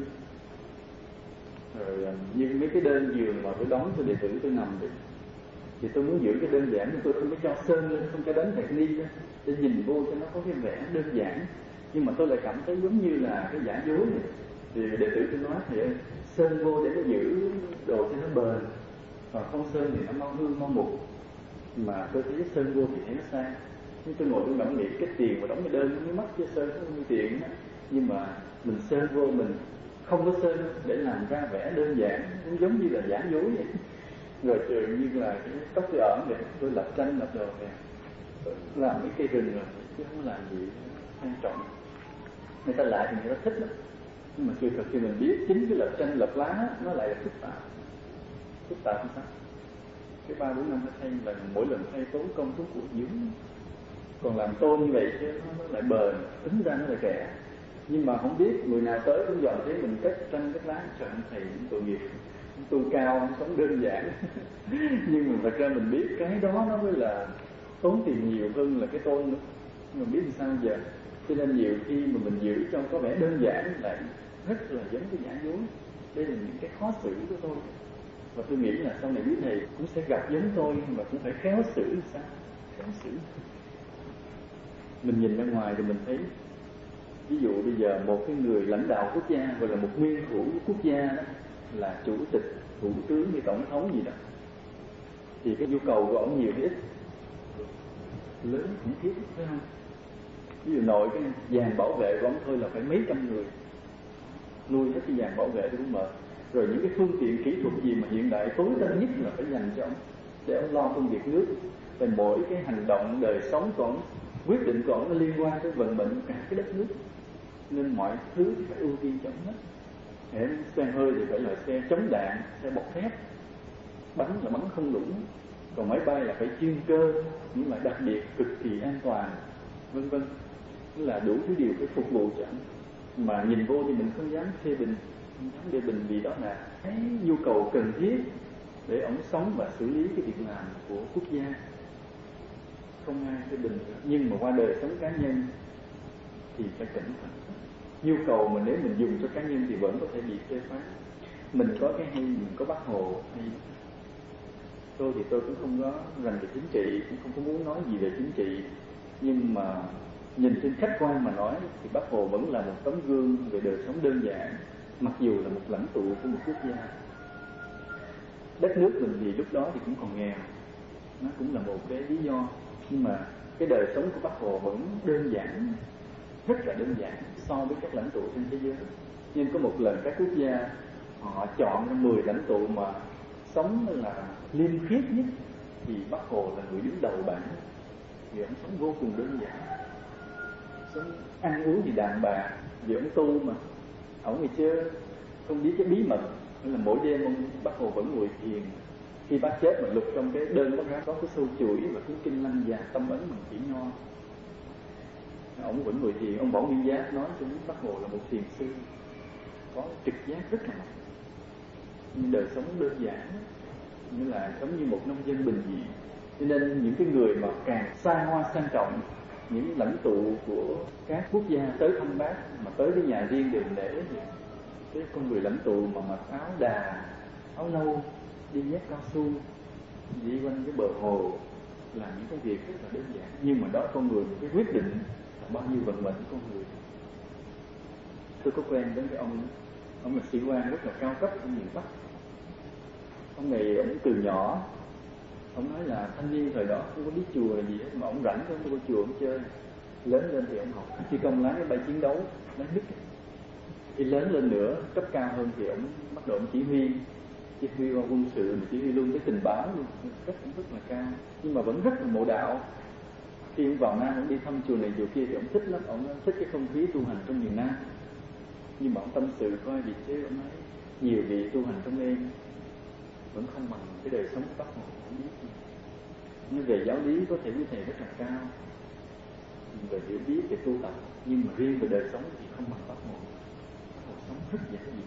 Rồi như mấy cái đơn giường mà tôi đóng cho đệ tử tôi nằm vậy, thì tôi muốn giữ cái đơn giản, nhưng tôi không có cho sơn lên, không cho đánh thạch ni ra, để nhìn vô cho nó có cái vẻ đơn giản. Nhưng mà tôi lại cảm thấy giống như là cái giả dối này. Thì đệ tử tôi nói thì sơn vô để nó giữ đồ cho nó bền, còn không sơn thì nó mau hư mau mục. Mà tôi thấy sơn vô thì thấy nó sai. Nhưng tôi ngồi tôi ngẫm nghĩ cái tiền mà đóng cái đơn nó mới mất, chứ sơn nó như tiền đó. Nhưng mà mình sơn vô, mình không có sơn để làm ra vẻ đơn giản, cũng giống như là giả dối vậy. Rồi tự nhiên là cái tóc tôi ẩn vậy, tôi lập tranh lập đồ về làm mấy cây rừng rồi, chứ không làm gì quan trọng. Người ta lại thì người ta thích lắm, nhưng mà sự thật khi mình biết chính cái lập tranh lập lá nó lại là phức tạp. Phức tạp không sao? Cái 3-4 năm nó thay là mỗi lần thay tốn công tốn của dữ. Còn làm tôn như vậy chứ nó lại bền, tính ra nó lại rẻ. Nhưng mà không biết người nào tới cũng dọn thấy mình cất tranh cất lá, trời ơi thầy cũng tội nghiệp, tu cao sống đơn giản. Nhưng mà thật ra mình biết cái đó nó mới là tốn tiền nhiều hơn là cái tôn nữa. Nhưng mà biết làm sao giờ, cho nên nhiều khi mà mình giữ cho có vẻ đơn giản lại rất là giống cái giả dối. Đây là những cái khó xử của tôi. Và tôi nghĩ là sau này quý thầy cũng sẽ gặp giống tôi, mà cũng phải khéo xử sao? Khéo xử. Mình nhìn ra ngoài thì mình thấy, ví dụ bây giờ một cái người lãnh đạo quốc gia, gọi là một nguyên thủ quốc gia đó, là chủ tịch, thủ tướng hay tổng thống gì đó, thì cái nhu cầu của ông nhiều hay ít? Lớn khủng khiếp, phải không? Ví dụ nội cái dàn bảo vệ của ông thôi là phải mấy trăm người, nuôi hết cái dàn bảo vệ cũng mệt. Rồi những cái phương tiện kỹ thuật gì mà hiện đại tối tân nhất là phải dành cho ông, để ông lo công việc nước. Và mỗi cái hành động đời sống của ông, quyết định của ông nó liên quan tới vận mệnh cả cái đất nước, nên mọi thứ phải ưu tiên cho ông hết. Xe hơi thì phải là xe chống đạn, xe bọc thép, bắn là bắn không đủ. Còn máy bay là phải chuyên cơ, những loại đặc biệt cực kỳ an toàn, vân vân. Tức là đủ thứ điều phải phục vụ cho ông. Mà nhìn vô thì mình không dám phê bình, không dám đề bình, vì đó là cái nhu cầu cần thiết để ông sống và xử lý cái việc làm của quốc gia. Không ai phê bình nữa. Nhưng mà qua đời sống cá nhân thì phải cẩn thận. Nhu cầu mà nếu mình dùng cho cá nhân thì vẫn có thể bị phê phán. Mình có cái hay, mình có Bác Hồ hay. Tôi thì tôi cũng không có rành về chính trị, cũng không có muốn nói gì về chính trị. Nhưng mà nhìn trên khách quan mà nói thì Bác Hồ vẫn là một tấm gương về đời sống đơn giản, mặc dù là một lãnh tụ của một quốc gia. Đất nước mình thì lúc đó thì cũng còn nghèo, nó cũng là một cái lý do. Nhưng mà cái đời sống của Bác Hồ vẫn đơn giản, rất là đơn giản so với các lãnh tụ trên thế giới. Nhưng có một lần các quốc gia họ chọn ra 10 lãnh tụ mà sống là liêm khiết nhất, thì Bác Hồ là người đứng đầu bảng. Vì ông sống vô cùng đơn giản, sống ăn uống thì đàn bà, vì ông tu mà. Ông ngày xưa không biết cái bí mật, nên là mỗi đêm ông Bác Hồ vẫn ngồi thiền. Khi bác chết mà lục trong cái đơn bác ra có cái sâu chuỗi và cuốn kinh Lăng Già tâm ấn bằng chỉ nho. Ông vẫn ngồi thiền. Ông Võ Nguyên Giáp nói cho Bác Hồ là một thiền sư có trực giác rất là mạnh. Nhưng đời sống đơn giản, như là sống như một nông dân bình dị, Cho nên những cái người mà càng xa hoa sang trọng, những lãnh tụ của các quốc gia tới thăm Bác, mà tới cái nhà riêng đền lễ, cái con người lãnh tụ mà mặc áo đà, áo nâu, đi dép cao su, đi quanh cái bờ hồ, làm những cái việc rất là đơn giản, nhưng mà đó con người một cái quyết định là bao nhiêu vận mệnh con người. Tôi có quen với cái ông là sĩ quan rất là cao cấp ở miền Bắc. Ông này ông từ nhỏ, ông nói là thanh niên thời đó không có biết chùa là gì hết, mà ông rảnh không có chùa ông chơi. Lớn lên thì ông học phi công lái máy bay chiến đấu, lái Đức. Khi lớn lên nữa, cấp cao hơn thì ông bắt đầu ông chỉ huy qua quân sự, mà chỉ huy luôn cái tình báo luôn, rất là cao, nhưng mà vẫn rất là mộ đạo. Khi ông vào Nam, ông đi thăm chùa này chùa kia thì ông thích lắm, ông thích cái không khí tu hành trong miền Nam. Nhưng mà ông tâm sự coi vị chứ, ông nói nhiều vị tu hành trong em vẫn không bằng cái đời sống của Bác Hồ. Không biết nói về giáo lý có thể quý thầy rất là cao, về hiểu biết, về tu tập, nhưng mà riêng về đời sống thì không bằng Bác Hồ. Bác Hồ sống rất giản dị.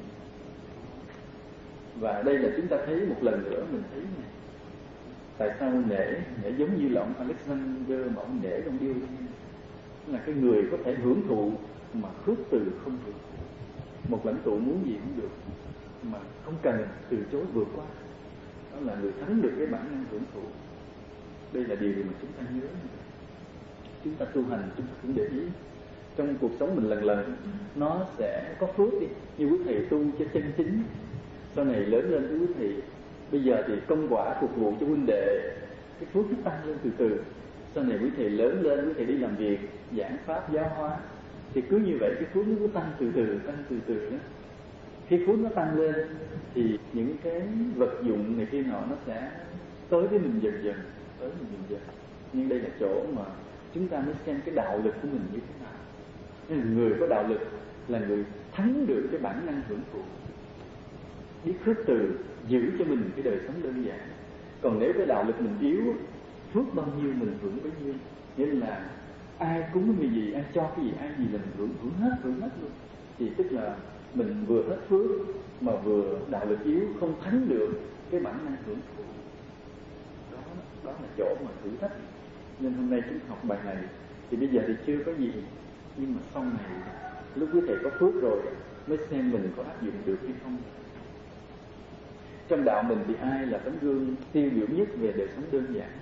Và đây là chúng ta thấy một lần nữa, mình thấy này, tại sao nể giống như là ông Alexander mà ông nể ông Bill, là cái người có thể hưởng thụ mà khước từ không được. Một lãnh tụ muốn gì cũng được mà không cần từ chối vượt qua, đó là người thắng được cái bản năng hưởng thụ. Đây là điều mà chúng ta nhớ. Chúng ta tu hành, chúng ta cũng để ý trong cuộc sống mình lần lần nó sẽ có phước đi. Như quý thầy tu cho chân chính, sau này lớn lên với quý thầy, bây giờ thì công quả phục vụ cho huynh đệ, cái phước nó tăng lên từ từ. Sau này quý thầy lớn lên, quý thầy đi làm việc giảng pháp giáo hóa, thì cứ như vậy cái phước nó cứ tăng từ từ đó. Khi phước nó tăng lên thì những cái vật dụng này kia nọ nó sẽ tới với mình dần dần. Nhưng đây là chỗ mà chúng ta mới xem cái đạo lực của mình như thế nào. Nên người có đạo lực là người thắng được cái bản năng hưởng thụ, biết khước từ, giữ cho mình cái đời sống đơn giản. Còn nếu cái đạo lực mình yếu, phước bao nhiêu mình hưởng bấy nhiêu. Nên là ai cúng cái gì, ai cho cái gì, ai gì là mình hưởng hết luôn. Thì tức là mình vừa hết phước mà vừa đạo lực yếu, không thắng được cái bản năng hưởng thụ. Đó là chỗ mà thử thách. Nên hôm nay chúng học bài này thì bây giờ thì chưa có gì, nhưng mà sau này lúc quý thầy có phước rồi mới xem mình có áp dụng được hay không. Trong đạo mình thì ai là tấm gương tiêu biểu nhất về đời sống đơn giản?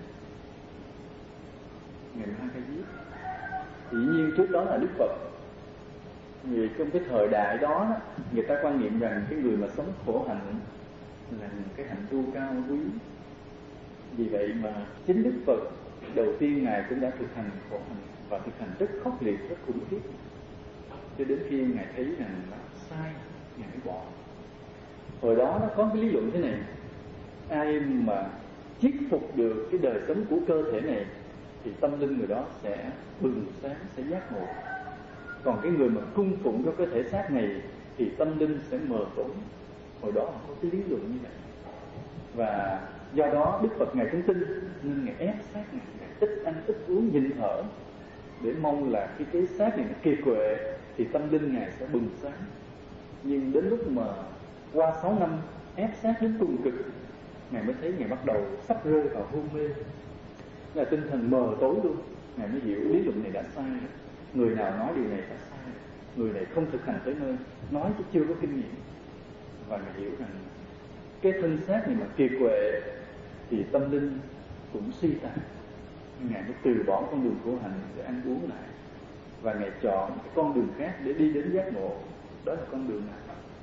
Ngày Ma Ha Diếp. Dĩ nhiên trước đó là Đức Phật. Vì trong cái thời đại đó người ta quan niệm rằng cái người mà sống khổ hạnh là cái hạnh tu cao quý. Vì vậy mà chính Đức Phật đầu tiên Ngài cũng đã thực hành khổ hạnh, và thực hành rất khốc liệt, rất khủng khiếp, cho đến khi Ngài thấy rằng nó sai, Ngài mới bỏ. Hồi đó nó có cái lý luận thế này: ai mà chiết phục được cái đời sống của cơ thể này thì tâm linh người đó sẽ bừng sáng, sẽ giác ngộ. Còn cái người mà cung phụng cho cơ thể xác này thì tâm linh sẽ mờ tối. Hồi đó có cái lý luận như vậy. Và do đó Đức Phật Ngài cũng tin, nên Ngài ép xác Ngài ít ăn ít uống nhịn thở, để mong là khi cái xác này nó kiệt quệ thì tâm linh Ngài sẽ bừng sáng. Nhưng đến lúc mà qua 6 năm ép xác đến cùng cực, Ngài mới thấy Ngài bắt đầu sắp rơi vào hôn mê, là tinh thần mờ tối luôn. Ngài mới hiểu lý luận này đã sai. Người nào nói điều này đã sai, người này không thực hành tới nơi, nói chứ chưa có kinh nghiệm. Và Ngài hiểu rằng cái thân xác này mà kiệt quệ thì tâm linh cũng suy tàn. Ngài mới từ bỏ con đường khổ hạnh để ăn uống lại, và Ngài chọn cái con đường khác để đi đến giác ngộ. Đó là con đường nào?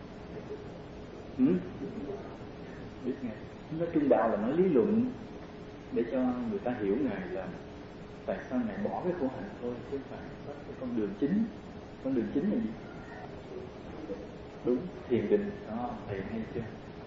Biết Ngài nói trung đạo là nói lý luận để cho người ta hiểu Ngài là tại sao Ngài bỏ cái khổ hạnh thôi, chứ không phải cái con đường chính. Con đường chính là gì? Đúng, thiền định. Đó, thầy hay chưa?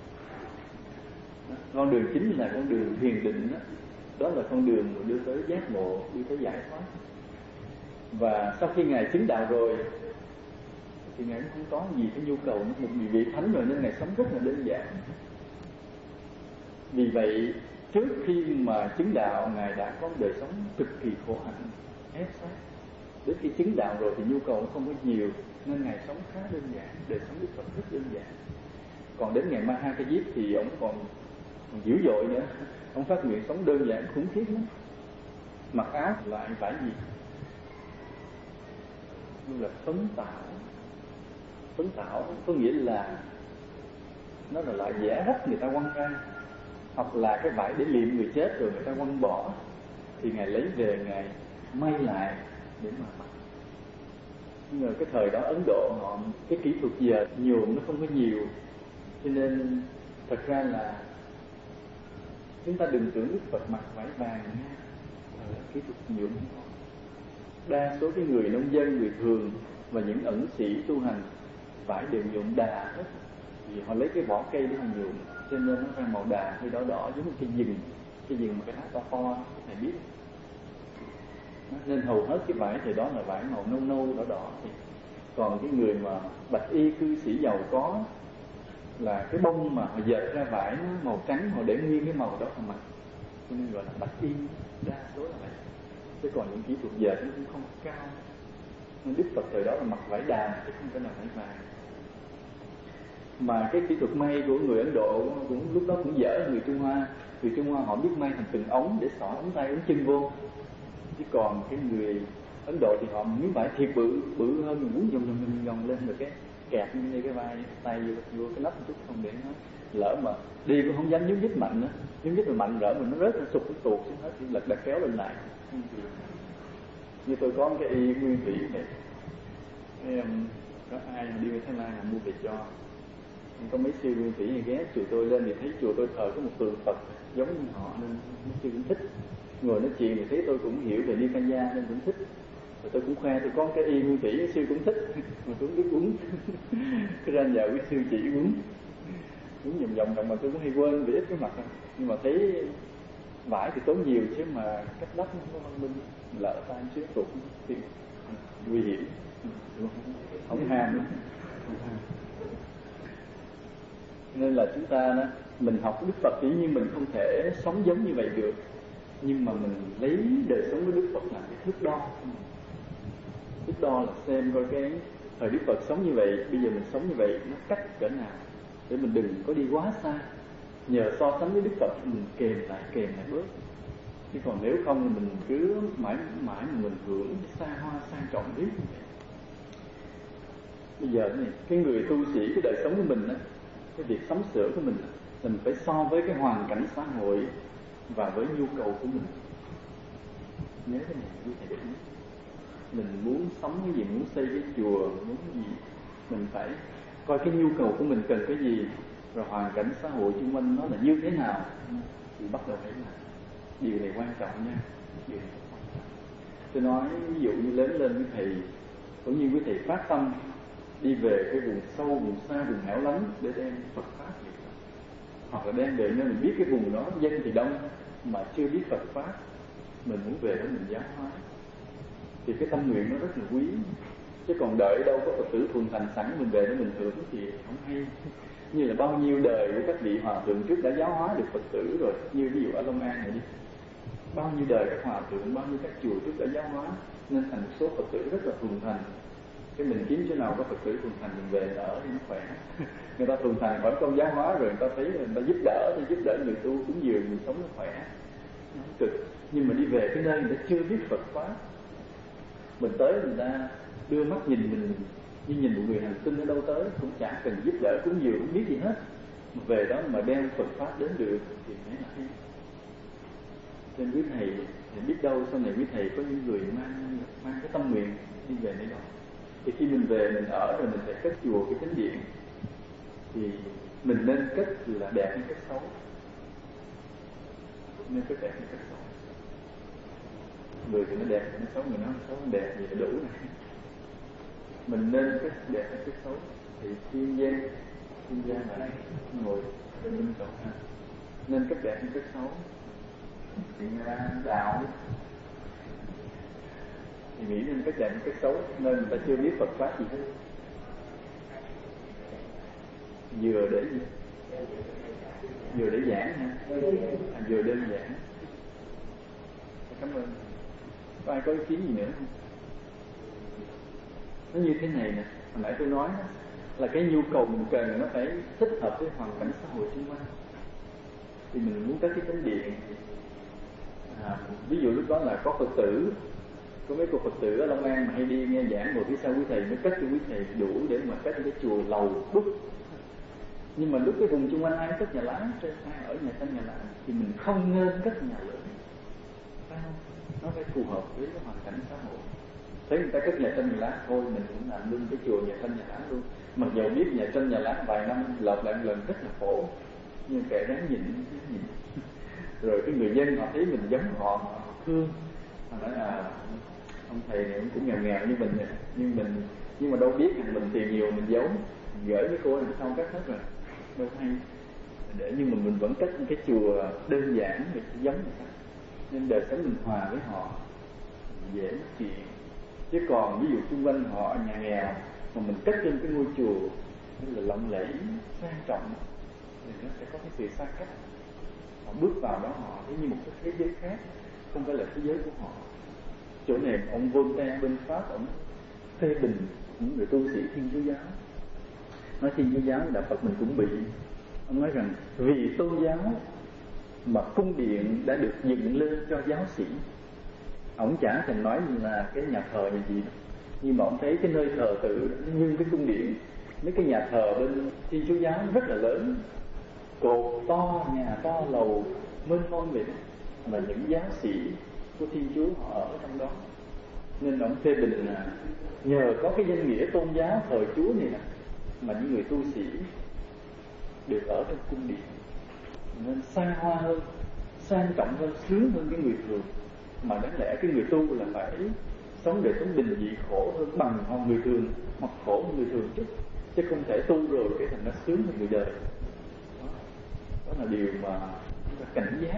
Con đường chính là con đường thiền định đó. Đó là con đường mà đưa tới giác ngộ, đưa tới giải thoát. Và sau khi Ngài chứng đạo rồi thì Ngài cũng không có gì cái nhu cầu, một vị thánh rồi, nên Ngài sống rất là đơn giản. Vì vậy trước khi mà chứng đạo, Ngài đã có đời sống cực kỳ khổ hạnh, ép sát. Đến khi chứng đạo rồi thì nhu cầu nó không có nhiều, nên Ngài sống khá đơn giản, đời sống Đức Phật rất đơn giản. Còn đến ngày Ma Ha Diếp thì ông còn dữ dội nữa. Ông phát nguyện sống đơn giản khủng khiếp lắm. Mặc ác lại phải gì? Như là phấn tạo. Phấn tạo có nghĩa là nó là loại vẽ rách người ta quăng ra, hoặc là cái vải để liệm người chết rồi người ta quăng bỏ, thì Ngài lấy về Ngài may lại để mà mặc. Nhưng mà cái thời đó Ấn Độ họ cái kỹ thuật giờ nhuộm nó không có nhiều, cho nên thật ra là chúng ta đừng tưởng Đức Phật mặc vải vàng nha, kỹ thuật nhuộm không có. Đa số cái người nông dân, người thường và những ẩn sĩ tu hành vải đều nhuộm đà hết, vì họ lấy cái vỏ cây để mà nhuộm, cho nên nó ra màu đà hơi đỏ đỏ giống như cái rừng mà cái lá to to thầy biết. Nên hầu hết cái vải thì đó là vải màu nâu nâu đỏ đỏ. Thì còn cái người mà bạch y cư sĩ giàu có là cái bông mà họ dệt ra vải nó màu trắng, họ để nguyên cái màu đó họ mặc, cho nên gọi là bạch y, đa số là vậy. Chứ còn những kỹ thuật dệt nó cũng không cao. Nên Đức Phật thời đó là mặc vải đà chứ không phải là vải vàng. Mà cái kỹ thuật may của người Ấn Độ cũng lúc đó cũng dở người Trung Hoa. Người Trung Hoa họ biết may thành từng ống để xỏ ống tay ống chân vô. Chứ còn cái người Ấn Độ thì họ miếng vải thiệt bự hơn, mình muốn vòng lên rồi cái kẹp như cái vai tay vô cái nắp một chút, không để nó lỡ mà đi cũng không dám nhúc nhích mạnh nữa, nhúc nhích mạnh rỡ mà nó rớt nó sụp nó tuột xuống hết, thì lật đật kéo lên lại. Như tôi có một cái y nguyên thủy này, có ai đi với Thái Lan mua về cho, có mấy sư nguyên thủy này ghé chùa tôi lên thì thấy chùa tôi thờ có một tượng Phật giống như họ nên mấy sư cũng thích. Ngồi nói chuyện thì thấy tôi cũng hiểu về Nikaya nên cũng thích. Rồi tôi cũng khoe tôi có cái y nguyên thủy, sư cũng thích, mà tôi cũng biết uống. Cái ra nhờ quý sư chỉ uống vòng vòng mà tôi cũng hay quên vì ít cái mặt. Nhưng mà thấy vải thì tốn nhiều chứ mà cách lắp nó không văn minh, lỡ tay xuyến tụt thì nguy hiểm, không ham nữa. Nên là chúng ta đó, mình học Đức Phật, dĩ nhiên mình không thể sống giống như vậy được, nhưng mà mình lấy đời sống của Đức Phật là cái thước đo. Thước đo là xem coi cái thời Đức Phật sống như vậy, bây giờ mình sống như vậy nó cách cỡ nào, để mình đừng có đi quá xa. Nhờ so sánh với Đức Phật mình kèm lại bớt. Chứ còn nếu không thì mình cứ mãi mà mình hưởng xa hoa sang trọng biết như vậy. Bây giờ này, cái người tu sĩ, cái đời sống của mình á, cái việc sắm sửa của mình phải so với cái hoàn cảnh xã hội và với nhu cầu của mình. Nhớ cái này quý thầy để ý. Mình muốn sống cái gì, muốn xây cái chùa, muốn cái gì, mình phải coi cái nhu cầu của mình cần cái gì, rồi hoàn cảnh xã hội xung quanh nó là như thế nào thì bắt đầu phải làm. Điều này quan trọng nha. Điều này quan trọng. Tôi nói ví dụ như lớn lên với thầy, cũng như quý thầy phát tâm đi về cái vùng sâu, vùng xa, vùng hẻo lánh để đem Phật pháp về, hoặc là đem về nơi mình biết cái vùng đó dân thì đông mà chưa biết Phật pháp, mình muốn về đó mình giáo hóa, thì cái tâm nguyện nó rất là quý. Chứ còn đợi đâu có Phật tử thuần thành sẵn mình về để mình hưởng thì không hay. Như là bao nhiêu đời của các vị hòa thượng trước đã giáo hóa được Phật tử rồi, như ví dụ ở Long An này đi, bao nhiêu đời các hòa thượng, bao nhiêu các chùa trước đã giáo hóa, nên thành một số Phật tử rất là thuần thành. Cái mình kiếm chỗ nào có Phật tử thuần thành mình về ở thì nó khỏe. Người ta thuần thành khỏi công giáo hóa rồi, người ta thấy người ta giúp đỡ người tu cũng nhiều, mình sống nó khỏe, nó cực. Nhưng mà đi về cái nơi người ta chưa biết Phật pháp, mình tới người ta đưa mắt nhìn mình như nhìn một người hành tinh ở đâu tới, cũng chả cần giúp đỡ cũng nhiều, không biết gì hết. Mà về đó mà đem Phật pháp đến được thì mới là hay. Nên quý thầy biết đâu sau này quý thầy có những người mang cái tâm nguyện đi về nơi đó, thì khi mình về mình ở rồi mình phải cất chùa cái chánh điện, thì mình nên cất là đẹp hay cất xấu, nên cất đẹp hay cất xấu. Người thì nó đẹp, nó xấu, người nó xấu, nó đẹp gì là đủ này. Mình nên cất đẹp hay cất xấu, thì chuyên gia ở đây ngồi bên cạnh ha, nên cất đẹp hay cất xấu. Thì đạo thì nghĩ nên cất đẹp hay cất xấu, nên người ta chưa biết Phật pháp gì hết. Vừa để gì? Vừa để giảng ha, vừa đơn giản. Cảm ơn. Có ai có ý kiến gì nữa không? Nó như thế này nè, hồi nãy tôi nói là cái nhu cầu mình cần nó phải thích hợp với hoàn cảnh xã hội xung quanh. thì mình muốn cất cái chánh điện. Ví dụ lúc đó là có Phật tử, có mấy cô Phật tử ở Long An mà hay đi nghe giảng, ngồi phía sau quý thầy mới cất cho quý thầy đủ để mà cất cái chùa lầu bút. Nhưng mà lúc cái vùng chung quanh ai cất nhà lá, ai ở nhà tranh nhà lá, thì mình không nên cất nhà lớn, phải không? Nó phải phù hợp với cái hoàn cảnh xã hội. Thấy người ta cất nhà tranh nhà lá, thôi mình cũng làm luôn cái chùa nhà tranh nhà lá luôn. Mặc dù biết nhà tranh nhà lá vài năm lợp lại một lần rất là khổ, nhưng kệ ráng nhịn. Rồi cái người dân họ thấy mình giống họ thương, họ nói ông thầy này cũng nghèo nghèo như mình, nhưng mà đâu biết rằng mình tiền nhiều mình giấu, mình gửi với cô làm sao cất hết rồi, đâu hay. Nhưng mà mình vẫn cất cái chùa đơn giản để giống người ta, nên đời sống mình hòa với họ, dễ nói chuyện. Chứ còn ví dụ xung quanh họ nhà nghèo mà mình cất trên cái ngôi chùa như là lộng lẫy sang trọng thì nó sẽ có cái sự xa cách. Họ bước vào đó họ thấy như một cái thế giới khác, không phải là thế giới của họ. Chỗ này ông Voltaire bên Pháp ông phê bình những người tu sĩ Thiên Chúa giáo. Nói Thiên Chúa giáo Đạo Phật mình cũng bị. Ông nói rằng vì tôn giáo mà cung điện đã được dựng lên cho giáo sĩ. Ông chả thèm nói là cái nhà thờ gì đâu, nhưng mà ông thấy cái nơi thờ tự như cái cung điện. Mấy cái nhà thờ bên Thiên Chúa giáo rất là lớn, cột to, nhà to, lầu mênh mông vậy đó, mà những giáo sĩ của Thiên Chúa họ ở trong đó. Nên ông phê bình là nhờ có cái danh nghĩa tôn giáo thờ Chúa này nè, mà những người tu sĩ được ở trong cung điện, nên xa hoa hơn, sang trọng hơn, sướng hơn cái người thường. Mà đáng lẽ cái người tu là phải sống đời sống bình dị khổ hơn bằng người thường, hoặc khổ hơn người thường chứ không thể tu rồi cái thành nó sướng hơn người đời. Đó là điều mà chúng ta cảnh giác.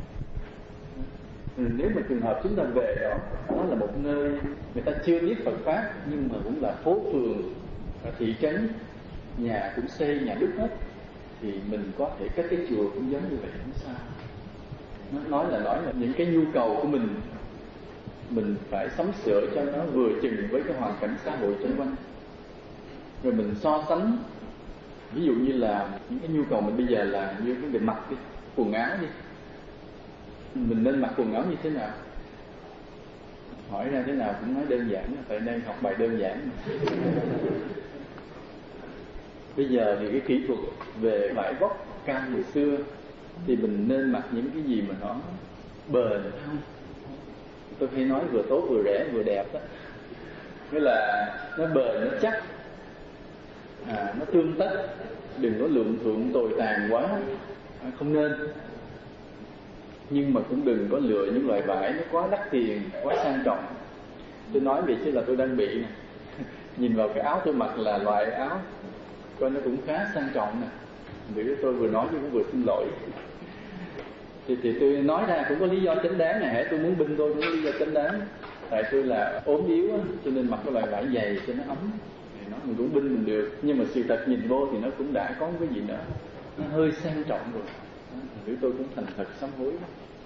Nếu mà trường hợp chúng ta về đó, nó là một nơi người ta chưa biết Phật pháp, nhưng mà cũng là phố phường, thị trấn, nhà cũng xây nhà đức hết, thì mình có thể cất cái chùa cũng giống như vậy, không sao. Nói là những cái nhu cầu của mình phải sắm sửa cho nó vừa chừng với cái hoàn cảnh xã hội xung quanh. Rồi mình so sánh, ví dụ như là những cái nhu cầu mình bây giờ là như cái về mặc đi, quần áo đi, mình nên mặc quần áo như thế nào? Hỏi ra thế nào cũng nói đơn giản, tại đây học bài đơn giản. Bây giờ thì cái kỹ thuật về vải vóc cam hồi xưa thì mình nên mặc những cái gì mà nó bền không? Tôi hay nói vừa tốt vừa rẻ vừa đẹp đó. Nghĩa là nó bền, nó chắc, nó tương tất, đừng có lượng thượng tồi tàn quá, không nên. Nhưng mà cũng đừng có lựa những loại vải nó quá đắt tiền, quá sang trọng. Tôi nói vì chứ là tôi đang bị nè. Nhìn vào cái áo tôi mặc là loại áo coi nó cũng khá sang trọng nè, vì tôi vừa nói chứ cũng vừa xin lỗi. Thì tôi nói ra cũng có lý do chính đáng nè, hễ tôi muốn binh tôi cũng có lý do chính đáng. Tại tôi là ốm yếu á, cho nên mặc cái loại vải dày cho nó ấm, thì nó mình cũng binh mình được. Nhưng mà sự thật nhìn vô thì nó cũng đã có cái gì đó nó hơi sang trọng rồi. Vì tôi cũng thành thật sám hối.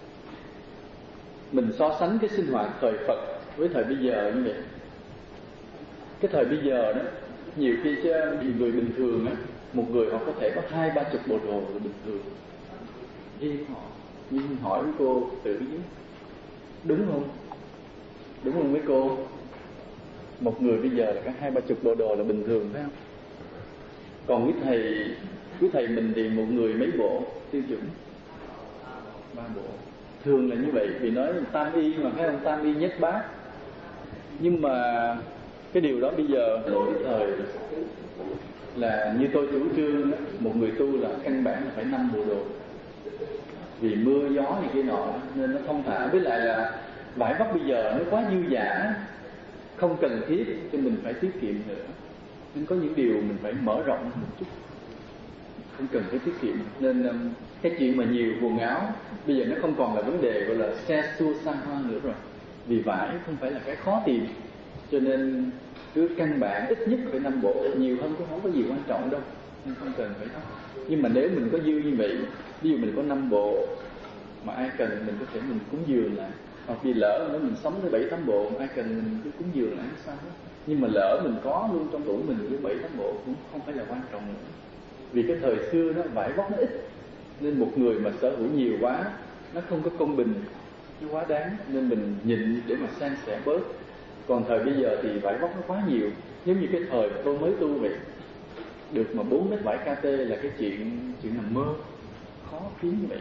Mình so sánh cái sinh hoạt thời Phật với thời bây giờ như vậy. Cái thời bây giờ đó, nhiều khi chứ người bình thường á, một người họ có thể có 20-30 bộ đồ là bình thường riêng họ. Nhưng hỏi với cô tự chứ đúng không? Đúng không mấy cô? Một người bây giờ là có 20-30 bộ đồ là bình thường phải không? Còn quý thầy mình thì một người mấy bộ tiêu chuẩn? 3 bộ. Thường là như vậy, vì nói tam y mà phải không? Tam y nhất bát. Nhưng mà cái điều đó bây giờ lỗi thời là như tôi chủ trương, một người tu là căn bản là phải 5 bộ đồ. Vì mưa gió này kia nọ nên nó thông thả. Với lại là vải vóc bây giờ nó quá dư dả, không cần thiết, cho mình phải tiết kiệm nữa. Nên có những điều mình phải mở rộng một chút, không cần phải tiết kiệm. Nên cái chuyện mà nhiều quần áo bây giờ nó không còn là vấn đề gọi là xe xua xa hoa nữa rồi. Vì vải không phải là cái khó tìm, cho nên cứ căn bản ít nhất phải 5 bộ, nhiều hơn cũng không có gì quan trọng đâu, nên không cần phải đó. Nhưng mà nếu mình có dư như vậy, ví dụ mình có 5 bộ mà ai cần mình có thể mình cúng dường lại, hoặc vì lỡ nếu mình sống tới 7-8 bộ ai cần mình cứ cúng dường lại sao hết. Nhưng mà lỡ mình có luôn trong tủ mình với 7-8 bộ cũng không phải là quan trọng nữa. Vì cái thời xưa đó vải vóc nó ít, Nên một người mà sở hữu nhiều quá, nó không có công bình, nó quá đáng, nên mình nhịn để mà san sẻ bớt. Còn thời bây giờ thì vải vóc nó quá nhiều, giống như cái thời tôi mới tu vậy, được mà 4 mét vải KT là cái chuyện nằm mơ, khó kiếm như vậy.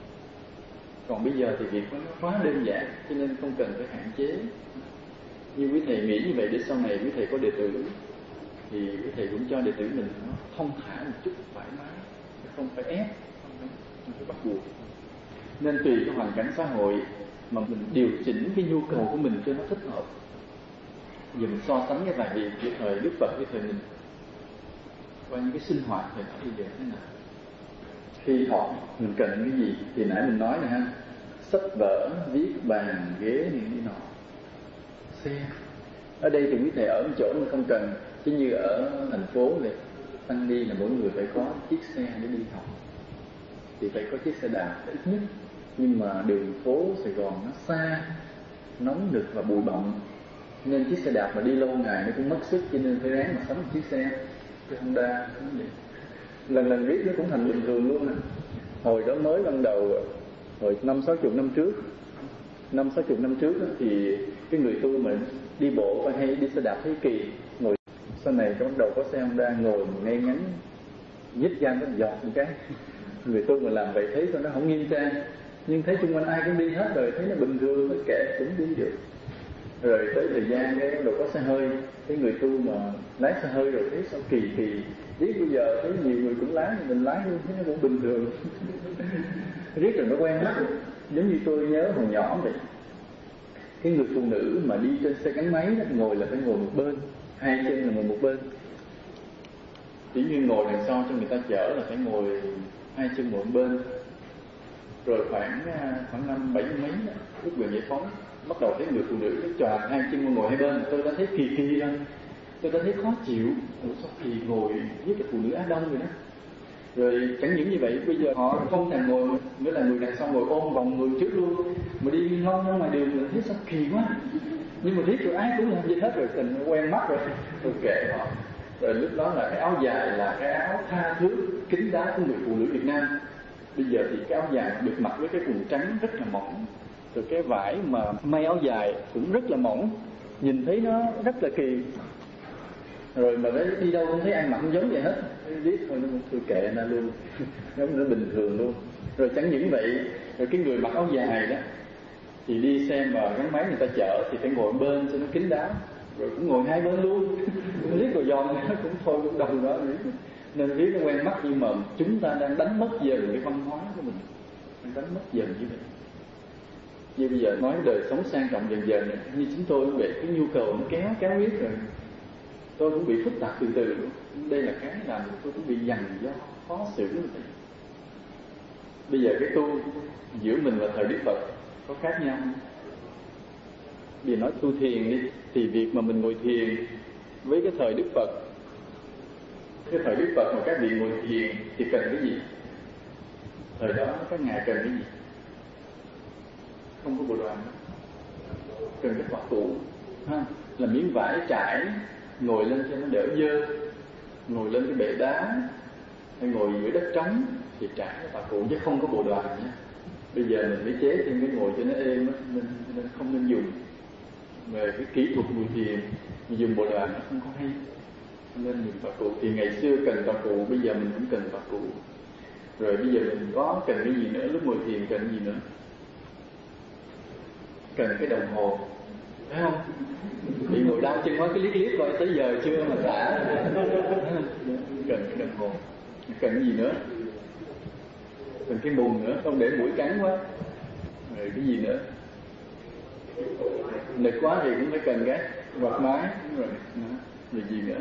Còn bây giờ thì việc nó quá đơn giản, cho nên không cần phải hạn chế. Như quý thầy nghĩ như vậy để sau này quý thầy có đệ tử thì quý thầy cũng cho đệ tử mình nó thông thả một chút, thoải mái, không phải ép, không phải bắt buộc. Nên tùy cái hoàn cảnh xã hội mà mình điều chỉnh cái nhu cầu của mình cho nó thích hợp. Giờ mình so sánh cái vài việc của thời Đức Phật với thời mình, qua những cái sinh hoạt thời đó bây giờ thế nào. Khi họ mình cần cái gì thì nãy mình nói nè ha, sách vở, viết bàn, ghế, những cái nọ, xe. Ở đây thì quý thầy ở một chỗ mà không cần, chứ như ở thành phố này, tăng ni là mỗi người phải có chiếc xe để đi học, thì phải có chiếc xe đạp ít nhất. Nhưng mà đường phố Sài Gòn nó xa, nóng nực và bụi bặm, nên chiếc xe đạp mà đi lâu ngày nó cũng mất sức, cho nên phải ráng mà sắm một chiếc xe. Cái Honda lần lần viết nó cũng thành bình thường luôn nè. Hồi đó mới ban đầu, hồi 50-60 năm trước đó, thì cái người tu mà đi bộ hay đi xe đạp thấy kỳ, ngồi sau này bắt đầu có xe Honda ngồi ngay ngắn, nhích gan nó giọt một cái. Người tu mà làm vậy thấy sao nó không nghiêm trang, nhưng thấy xung quanh ai cũng đi hết rồi, thấy nó bình thường, nó kệ cũng đi được. Rồi tới thời gian cái rồi có xe hơi, cái người tu mà lái xe hơi rồi thấy sao kỳ, riết bây giờ thấy nhiều người cũng lái, mình lái luôn thấy nó cũng bình thường. Riết rồi nó quen mắt. Giống như tôi nhớ hồi nhỏ vậy, cái người phụ nữ mà đi trên xe gắn máy đó, ngồi là phải ngồi một bên, hai chân là ngồi một bên. Chỉ như ngồi đằng sau cho người ta chở là phải ngồi hai chân một bên. Rồi khoảng 5-7 mấy lúc gần giải phóng, bắt đầu thấy người phụ nữ cái tròn hai chân ngồi hai bên, tôi đã thấy kỳ lắm, tôi đã thấy khó chịu. Sao kỳ ngồi với cái phụ nữ Á Đông rồi đó. Rồi chẳng những như vậy, bây giờ họ không thèm ngồi nữa, là người đằng sau ngồi ôm vòng người trước luôn, mà đi ngon ra ngoài đường mình thấy sao kỳ quá. Nhưng mà biết rồi ai cũng làm vậy hết rồi, tình quen mắt rồi, tôi kệ họ. Rồi lúc đó là cái áo dài là cái áo tha thước kín đáo của người phụ nữ Việt Nam. Bây giờ thì cái áo dài được mặc với cái quần trắng rất là mỏng, rồi cái vải mà may áo dài cũng rất là mỏng, nhìn thấy nó rất là kỳ. Rồi mà đấy đi đâu không thấy ai mặc không giống vậy hết, biết thôi nó tôi kệ nó luôn, nó bình thường luôn. Rồi chẳng những vậy, rồi cái người mặc áo dài đó thì đi xem mà gắn máy người ta chở thì phải ngồi bên cho nó kín đáo, rồi cũng ngồi hai bên luôn. Riết rồi giòn nó cũng thôi cũng đồng đó. Nên riết nó quen mắt, nhưng mà chúng ta đang đánh mất dần cái văn hóa của mình, đang đánh mất dần như vậy. Như bây giờ nói đời sống sang trọng dần dần, như chúng tôi cũng vậy, cái nhu cầu nó kéo riết rồi. Tôi cũng bị phức tạp từ từ. Đây là cái làm tôi cũng bị dằn do khó xử như vậy. Bây giờ cái tu giữa mình và thời Đức Phật có khác nhau không? Vì nói tu thiền đi, thì việc mà mình ngồi thiền với cái thời Đức Phật, cái thời Đức Phật mà các vị ngồi thiền thì cần cái gì? Thời đó các ngài cần cái gì? Không có bộ đoàn, cần cái Phật cụ, ha, là miếng vải trải, ngồi lên cho nó đỡ dơ, ngồi lên cái bệ đá hay ngồi dưới đất trống thì trải cái Phật cụ, chứ không có bộ đoàn nhé. Bây giờ mình mới chế thêm cái ngồi cho nó êm, nên không nên dùng. Về cái kỹ thuật ngồi thiền mình dùng bộ đoàn nó không có hay, nên dùng Phật cụ. Thì ngày xưa cần Phật cụ, bây giờ mình cũng cần Phật cụ. Rồi bây giờ mình có cần cái gì nữa, lúc ngồi thiền cần gì nữa? Cần cái đồng hồ, phải không? Bị ngồi đau chân quá, cái liếc coi tới giờ chưa mà xả. Cần cái đồng hồ. Cần cái gì nữa? Cần cái mùng nữa, không để mũi cắn quá. Rồi cái gì nữa? Nực quá thì cũng phải cần cái quạt máy. Rồi gì nữa?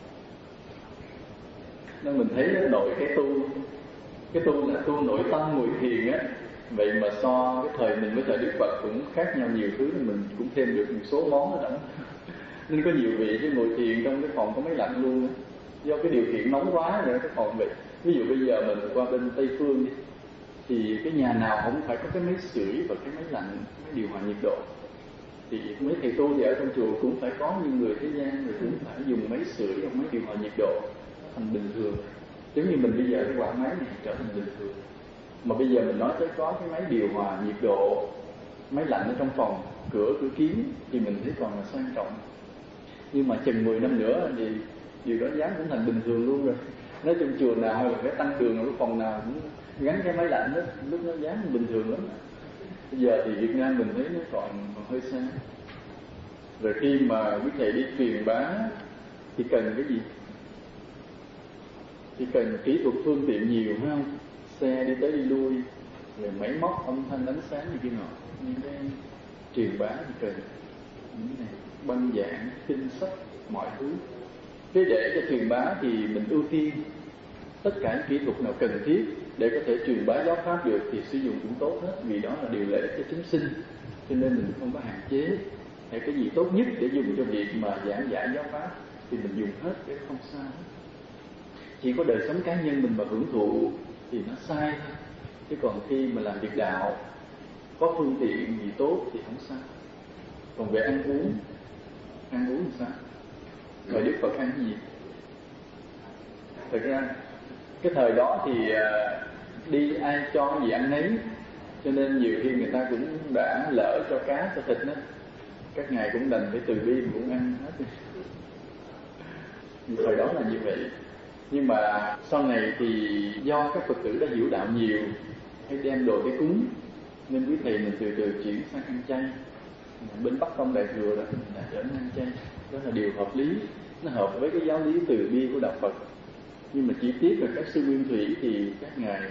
Nên mình thấy nội cái tu là tu nội tâm ngồi thiền á. Vậy mà so cái thời mình với thời Đức Phật cũng khác nhau nhiều thứ, nên mình cũng thêm được một số món ở đó. Nên có nhiều vị chứ ngồi thiền trong cái phòng có máy lạnh luôn á, do cái điều kiện nóng quá rồi cái phòng vậy. Ví dụ bây giờ mình qua bên Tây Phương đi, thì cái nhà nào không phải có cái máy sưởi và cái máy lạnh, máy điều hòa nhiệt độ. Thì mấy thầy tu thì ở trong chùa cũng phải có, những người thế gian rồi cũng phải dùng máy sưởi hoặc máy điều hòa nhiệt độ thành bình thường. Giống như mình bây giờ cái quạt máy này trở thành bình thường. Mà bây giờ mình nói tới có cái máy điều hòa nhiệt độ, máy lạnh ở trong phòng, cửa kín thì mình thấy còn là sang trọng. Nhưng mà chừng 10 năm nữa thì điều đó dám cũng thành bình thường luôn rồi. Nói trong chùa nào hay là cái tăng đường ở phòng nào cũng gắn cái máy lạnh đó, lúc nó dám bình thường lắm. Bây giờ thì Việt Nam mình thấy nó còn hơi xa. Rồi khi mà quý thầy đi truyền bá thì cần cái gì? Thì cần kỹ thuật phương tiện nhiều, phải không? Xe đi tới đi lui, rồi máy móc, âm thanh, ánh sáng như kia nọ. Nhưng cái truyền bá thì cần những này, băng giảng, kinh sách, mọi thứ. Thế để cho truyền bá thì mình ưu tiên tất cả những kỹ thuật nào cần thiết để có thể truyền bá giáo pháp được thì sử dụng cũng tốt hết, vì đó là điều lợi ích cho chúng sinh. Cho nên mình không có hạn chế. Hay cái gì tốt nhất để dùng cho việc mà giảng giải giáo pháp thì mình dùng hết, cái không sao hết. Chỉ có đời sống cá nhân mình mà hưởng thụ thì nó sai thôi. Chứ còn khi mà làm việc đạo, có phương tiện gì tốt thì không sao. Còn về ăn uống thì sao? Rồi Đức Phật ăn cái gì? Thật ra cái thời đó thì đi ai cho gì ăn nấy, cho nên nhiều khi người ta cũng đã lỡ cho cá cho thịt đó, các ngài cũng đành phải từ bi cũng ăn hết. Thời đó là như vậy. Nhưng mà sau này thì do các Phật tử đã hiểu đạo nhiều, hay đem đồ tới cúng, nên quý thầy mình từ từ chuyển sang ăn chay. Bên Bắc Tông Đại Thừa đó là trở nên ăn chay, đó là điều hợp lý, nó hợp với cái giáo lý từ bi của đạo Phật. Nhưng mà chi tiết về các sư Nguyên Thủy thì các ngài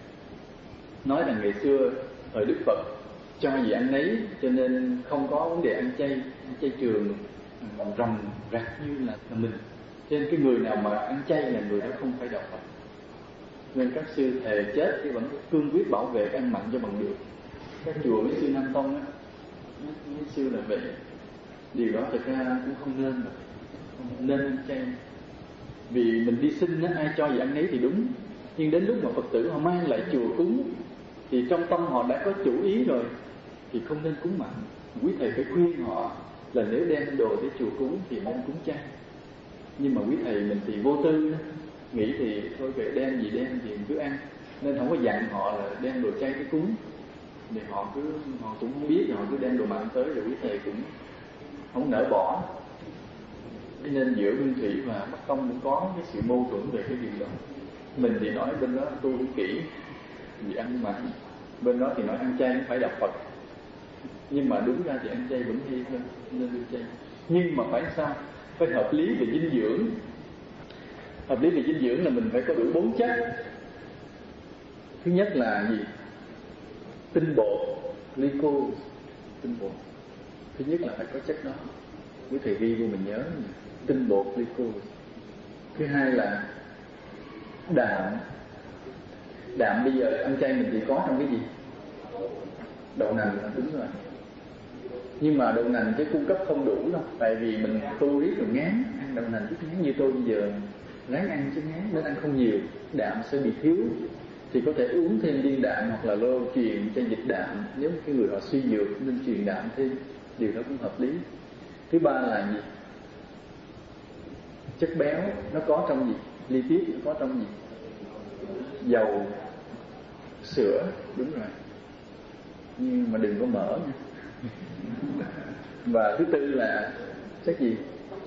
nói rằng ngày xưa thời Đức Phật cho gì ăn nấy, cho nên không có vấn đề ăn chay trường ròng rạc như là mình. Cho nên cái người nào mà ăn chay là người đó không phải đạo Phật. Nên các sư thề chết thì vẫn cương quyết bảo vệ ăn mặn cho bằng được. Các chùa với sư Nam Tông á, mấy sư là vậy. Điều đó thực ra cũng không nên rồi, không nên ăn chay. Vì mình đi xin á, ai cho gì ăn nấy thì đúng. Nhưng đến lúc mà Phật tử họ mang lại chùa cúng thì trong tâm họ đã có chủ ý rồi, thì không nên cúng mặn. Quý thầy phải khuyên họ là nếu đem đồ tới chùa cúng thì nên cúng chay. Nhưng mà quý thầy mình thì vô tư đó, nghĩ thì thôi kệ, đem gì đem thì mình cứ ăn, nên không có dặn họ là đem đồ chay tới cúng. Thì họ cũng không biết, họ cứ đem đồ mặn tới, rồi quý thầy cũng không nỡ bỏ. Nên giữa Nguyên Thủy và Bắc Tông cũng có cái sự mâu thuẫn về cái việc đó. Mình thì nói bên đó tu kỹ vì ăn mặn, bên đó thì nói ăn chay không phải đạo Phật. Nhưng mà đúng ra thì ăn chay vẫn hay hơn, nên ăn chay. Nhưng mà phải sao? Phải hợp lý về dinh dưỡng. Hợp lý về dinh dưỡng là mình phải có đủ 4 chất. Thứ nhất là gì? Tinh bột, glucose, tinh bột. Thứ nhất là phải có chất đó. Quý thầy ghi vô mình nhớ, tinh bột, glucose. Thứ hai là đạm. Đạm bây giờ ăn chay mình thì có trong cái gì? Đậu nành là đúng rồi. Nhưng mà đậu nành cái cung cấp không đủ đâu. Tại vì mình tu riết rồi ngán, ăn đậu nành rất ngán. Như tôi bây giờ ráng ăn chứ ngán, nên ăn không nhiều, đạm sẽ bị thiếu. Thì có thể uống thêm viên đạm hoặc là lô truyền cho dịch đạm. Nếu cái người họ suy nhược nên truyền đạm thêm, điều đó cũng hợp lý. Thứ ba là gì? Chất béo nó có trong gì? Lipid nó có trong gì? Dầu, sữa, đúng rồi. Nhưng mà đừng có mỡ nha. Và thứ tư là chất gì?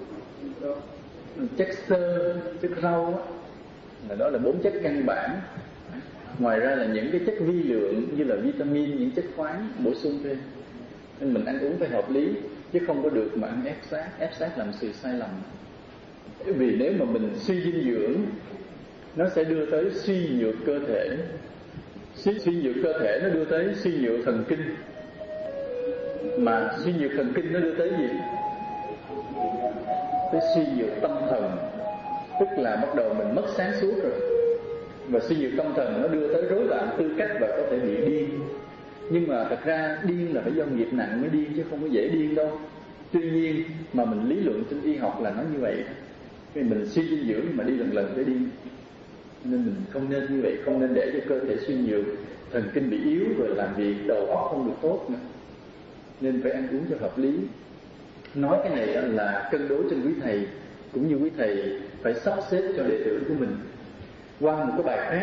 Chất xơ, chất rau á. Là đó là 4 chất căn bản. Ngoài ra là những cái chất vi lượng như là vitamin, những chất khoáng bổ sung thêm. Nên mình ăn uống phải hợp lý, chứ không có được mà ăn ép sát làm sự sai lầm. Vì nếu mà mình suy dinh dưỡng, nó sẽ đưa tới suy nhược cơ thể. Suy nhược cơ thể nó đưa tới suy nhược thần kinh. Mà suy nhược thần kinh nó đưa tới gì? Tới suy nhược tâm thần. Tức là bắt đầu mình mất sáng suốt rồi. Và suy nhược tâm thần nó đưa tới rối loạn tư cách và có thể bị điên. Nhưng mà thật ra điên là phải do nghiệp nặng mới điên, chứ không có dễ điên đâu. Tuy nhiên mà mình lý luận trên y học là nó như vậy. Khi mình suy dinh dưỡng mà đi lần để điên. Nên mình không nên như vậy, không nên để cho cơ thể suy nhược, thần kinh bị yếu, rồi làm việc đầu óc không được tốt nữa. Nên phải ăn uống cho hợp lý. Nói cái này là cân đối trên quý thầy, cũng như quý thầy phải sắp xếp cho đệ tử của mình. Qua một cái bài khác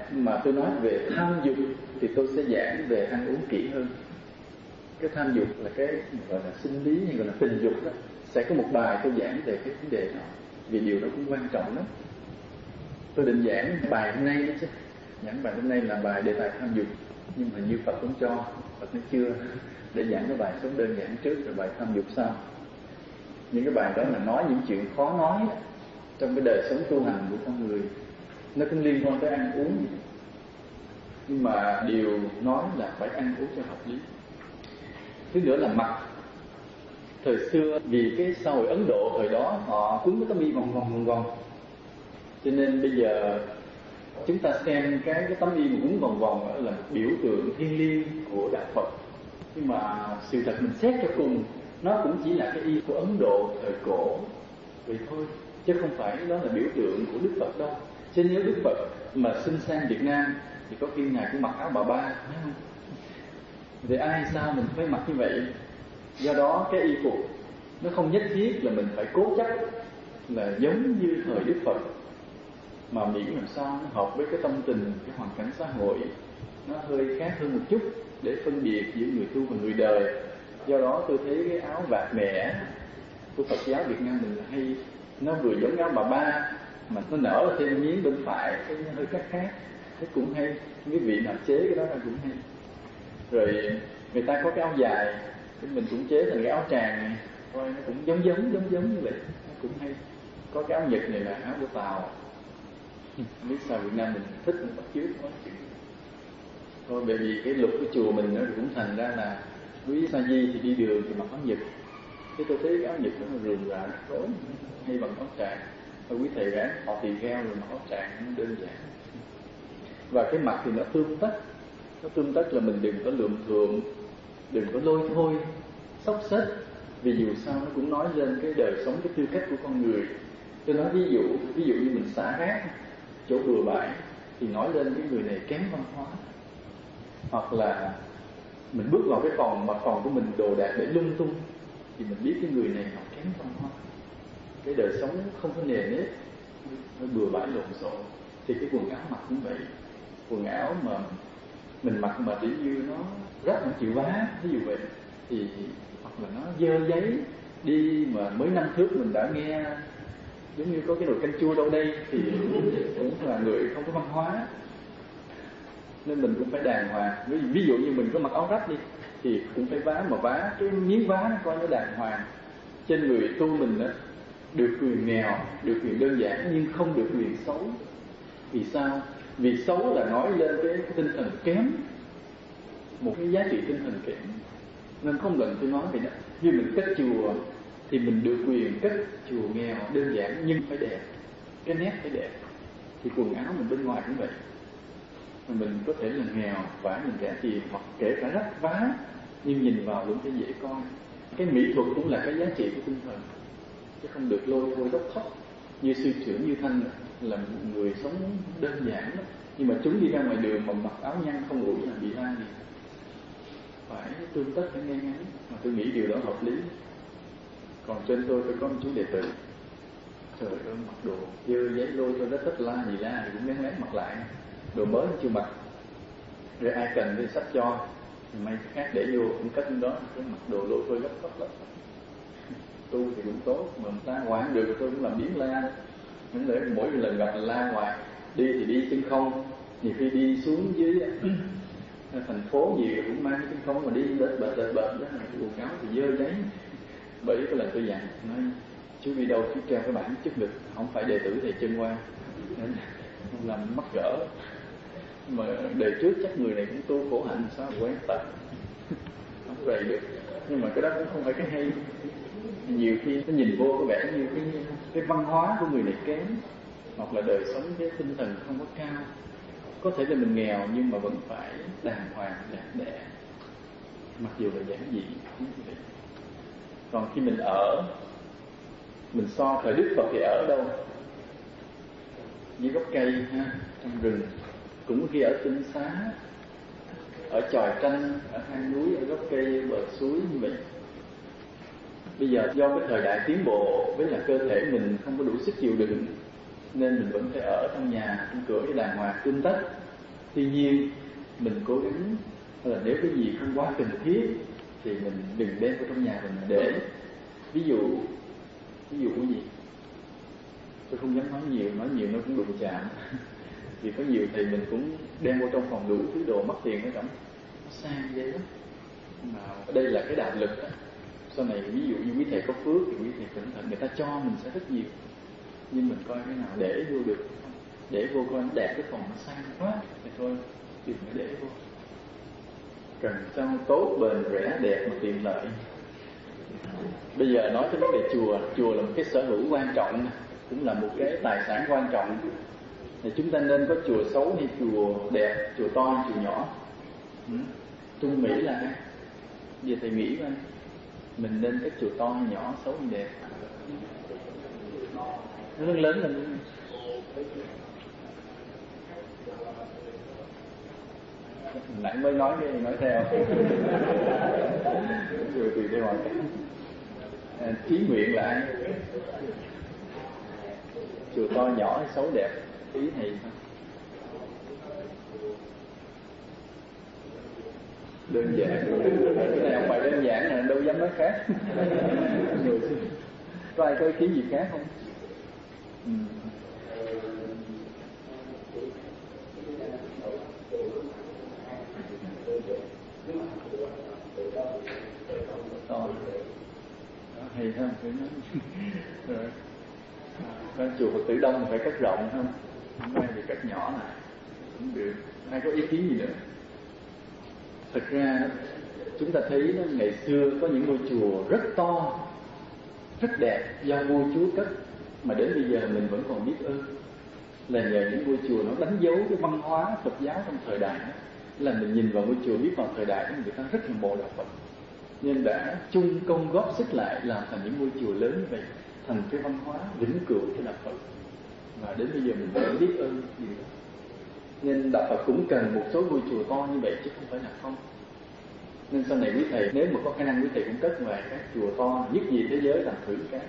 mà tôi nói về tham dục thì tôi sẽ giảng về ăn uống kỹ hơn. Cái tham dục là cái gọi là sinh lý hay gọi là tình dục đó, sẽ có một bài tôi giảng về cái vấn đề đó, vì điều đó cũng quan trọng lắm. Tôi định giảng bài hôm nay đó chứ, giảng bài hôm nay là bài đề tài tham dục, nhưng mà như Phật cũng cho, Phật nói chưa, để giảng cái bài sống đơn giản trước rồi bài tham dục sau. Những cái bài đó là nói những chuyện khó nói trong cái đời sống tu hành của con người, nó cũng liên quan tới ăn uống, nhưng mà điều nói là phải ăn uống cho hợp lý. Thứ nữa là mặc. Thời xưa vì cái xã hội Ấn Độ thời đó họ quấn cái tấm y vòng vòng, cho nên bây giờ chúng ta xem cái tấm y mà quấn vòng vòng đó là biểu tượng thiêng liêng của đạo Phật. Nhưng mà sự thật mình xét cho cùng, nó cũng chỉ là cái y của Ấn Độ thời cổ vậy thôi, chứ không phải đó là biểu tượng của Đức Phật đâu. Chứ nếu Đức Phật mà sinh sang Việt Nam thì có khi Ngài cũng mặc áo bà ba, phải không? Thì ai sao mình phải mặc như vậy? Do đó cái y phục nó không nhất thiết là mình phải cố chấp là giống như thời Đức Phật, mà miễn làm sao nó hợp với cái tâm tình, cái hoàn cảnh xã hội nó hơi khác hơn một chút để phân biệt giữa người tu và người đời. Do đó tôi thấy cái áo vạt mẻ của Phật giáo Việt Nam mình là hay, nó vừa giống áo bà ba mà nó nở thêm miếng bên phải cái hơi khác, thế cũng hay. Cái vị nào chế cái đó là cũng hay. Rồi người ta có cái áo dài, mình cũng chế thành cái áo tràng này, coi nó cũng giống như vậy, nó cũng hay. Có cái áo Nhật này là áo của Tàu, biết sao Việt Nam mình thích nó bắt chước nó chữ. Thôi bởi vì cái luật của chùa mình nó cũng thành ra là quý sa di thì đi đường thì mặc áo Nhật, thế tôi thấy cái áo Nhật nó rườm rà rối, hay bằng áo tràng. Thôi quý thầy ráng họ tỳ kheo rồi mặc áo tràng nó đơn giản. Và cái mặt thì nó tương tất là mình đừng có lượm thượm, đừng có lôi thôi, xốc xếch, vì dù sao nó cũng nói lên cái đời sống, cái tư cách của con người. Tôi nói ví dụ như mình xả rác chỗ bừa bãi thì nói lên cái người này kém văn hóa. Hoặc là mình bước vào cái phòng mà phòng của mình đồ đạc để lung tung thì mình biết cái người này họ kém văn hóa, cái đời sống không có nề nếp, nó bừa bãi lộn xộn. Thì cái quần áo mặc cũng vậy, quần áo mà mình mặc mà chỉ như nó rất không chịu vá, ví dụ vậy, thì hoặc là nó dơ giấy đi mà mới năm trước mình đã nghe giống như có cái nồi canh chua đâu đây thì cũng là người không có văn hóa. Nên mình cũng phải đàng hoàng. Ví dụ như mình có mặc áo rách đi thì cũng phải vá, mà vá cái miếng vá nó coi nó đàng hoàng. Trên người tu mình đó, được quyền nghèo, được quyền đơn giản, nhưng không được quyền xấu. Vì sao? Vì xấu là nói lên cái tinh thần kém, một cái giá trị tinh thần kém. Nên không lần tôi nói vậy đó, như mình cất chùa thì mình được quyền cất chùa nghèo đơn giản nhưng phải đẹp, cái nét phải đẹp. Thì quần áo mình bên ngoài cũng vậy, mình có thể là nghèo, vả mình rẻ tiền, hoặc kể cả rách vá, nhưng nhìn vào vẫn phải dễ coi. Cái mỹ thuật cũng là cái giá trị của tinh thần, chứ không được lôi thôi đốc thấp. Như sư trưởng Như Thanh là một người sống đơn giản đó, nhưng mà chúng đi ra ngoài đường mà mặc áo nhăn không ủi là bị la gì. Phải tương tất, phải ngay ngắn, mà tôi nghĩ điều đó hợp lý. Còn trên tôi có một chú đệ tử, trời ơi mặc đồ dơ giấy lôi tôi rất thích, la gì la thì cũng lén lén mặc lại, đồ mới chưa mặc, rồi ai cần thì sách cho, thì may cái khác để vô cũng cất đó, cái mặc đồ lôi tôi gấp lắm. Tu thì cũng tốt, mà người ta ngoài được tôi cũng làm biến la. Những lẽ mỗi lần gặp là la ngoài, đi thì đi chân không, nhiều khi đi xuống dưới thành phố gì cũng mang cái chân không mà đi bệt đó là quần áo thì dơ giấy. Bởi cái lần tôi dặn nói chú đi đâu chú treo cái bảng chức lực, không phải đệ tử thầy chân qua, không làm mắc cỡ. Mà đời trước chắc người này cũng tu khổ hạnh sao quen tật không vậy được. Nhưng mà cái đó cũng không phải cái hay. Nhiều khi nó nhìn vô có vẻ như cái văn hóa của người này kém, hoặc là đời sống cái tinh thần không có cao. Có thể là mình nghèo nhưng mà vẫn phải đàng hoàng, đẹp đẽ, mặc dù là giản dị như vậy. Còn khi mình ở, mình so thời Đức Phật thì ở đâu? Dưới gốc cây ha, trong rừng, cũng khi ở tinh xá, ở chòi tranh, ở hang núi, ở gốc cây, bờ suối như vậy. Bây giờ do cái thời đại tiến bộ với là cơ thể mình không có đủ sức chịu đựng, nên mình vẫn phải ở trong nhà, trong cửa cái đàng hoàng tươm tất. Tuy nhiên mình cố gắng là nếu cái gì không quá cần thiết thì mình đừng đem vào trong nhà mình để. Ví dụ cái gì tôi không dám nói nhiều nó cũng đụng chạm. Vì có nhiều thì mình cũng đem vô trong phòng đủ thứ đồ mất tiền nó sang vậy đó. Mà ở đây là cái đạo lực đó. Sau này ví dụ như quý thầy có phước thì quý thầy cẩn thận, người ta cho mình sẽ rất nhiều, nhưng mình coi cái nào để vô được, để vô coi nó đẹp, cái phòng nó sang quá thì thôi đừng có để vô. Cần cho tốt, bền, rẻ, đẹp mà tiện lợi. Bây giờ nói tới vấn đề chùa là một cái sở hữu quan trọng, cũng là một cái tài sản quan trọng. Thì chúng ta nên có chùa xấu hay chùa đẹp, chùa to hay chùa nhỏ? Trung Mỹ là ai? Giờ thầy nghĩ coi, mình nên cái chùa to hay nhỏ, xấu hay đẹp? Nó lớn lên. Nãy mới nói theo. Rồi tùy theo hoàn cảnh. Chí nguyện là ai? Chùa to nhỏ hay xấu đẹp? Ý thầy sao? Đơn giản. Cái này không phải đơn giản là đâu dám nói khác. Có ai có ý kiến gì khác không? Hay không? Rồi chùa Phật tử đông phải cất rộng không? Không ai thì cất nhỏ lại cũng được. Ai có ý kiến gì nữa? Thật ra chúng ta thấy đó, ngày xưa có những ngôi chùa rất to, rất đẹp do vua chúa cất, mà đến bây giờ mình vẫn còn biết ơn. Là nhờ những ngôi chùa nó đánh dấu cái văn hóa Phật giáo trong thời đại đó. Là mình nhìn vào ngôi chùa biết vào thời đại đó người ta rất là mộ đạo Phật, nên đã chung công góp sức lại làm thành những ngôi chùa lớn như vậy, thành cái văn hóa vĩnh cửu cho đạo Phật. Và đến bây giờ mình vẫn biết ơn điều đó. Nên đạo Phật cũng cần một số ngôi chùa to như vậy chứ không phải là không. Nên sau này quý thầy nếu mà có khả năng quý thầy cũng cất vài các chùa to nhất gì thế giới làm thử cái.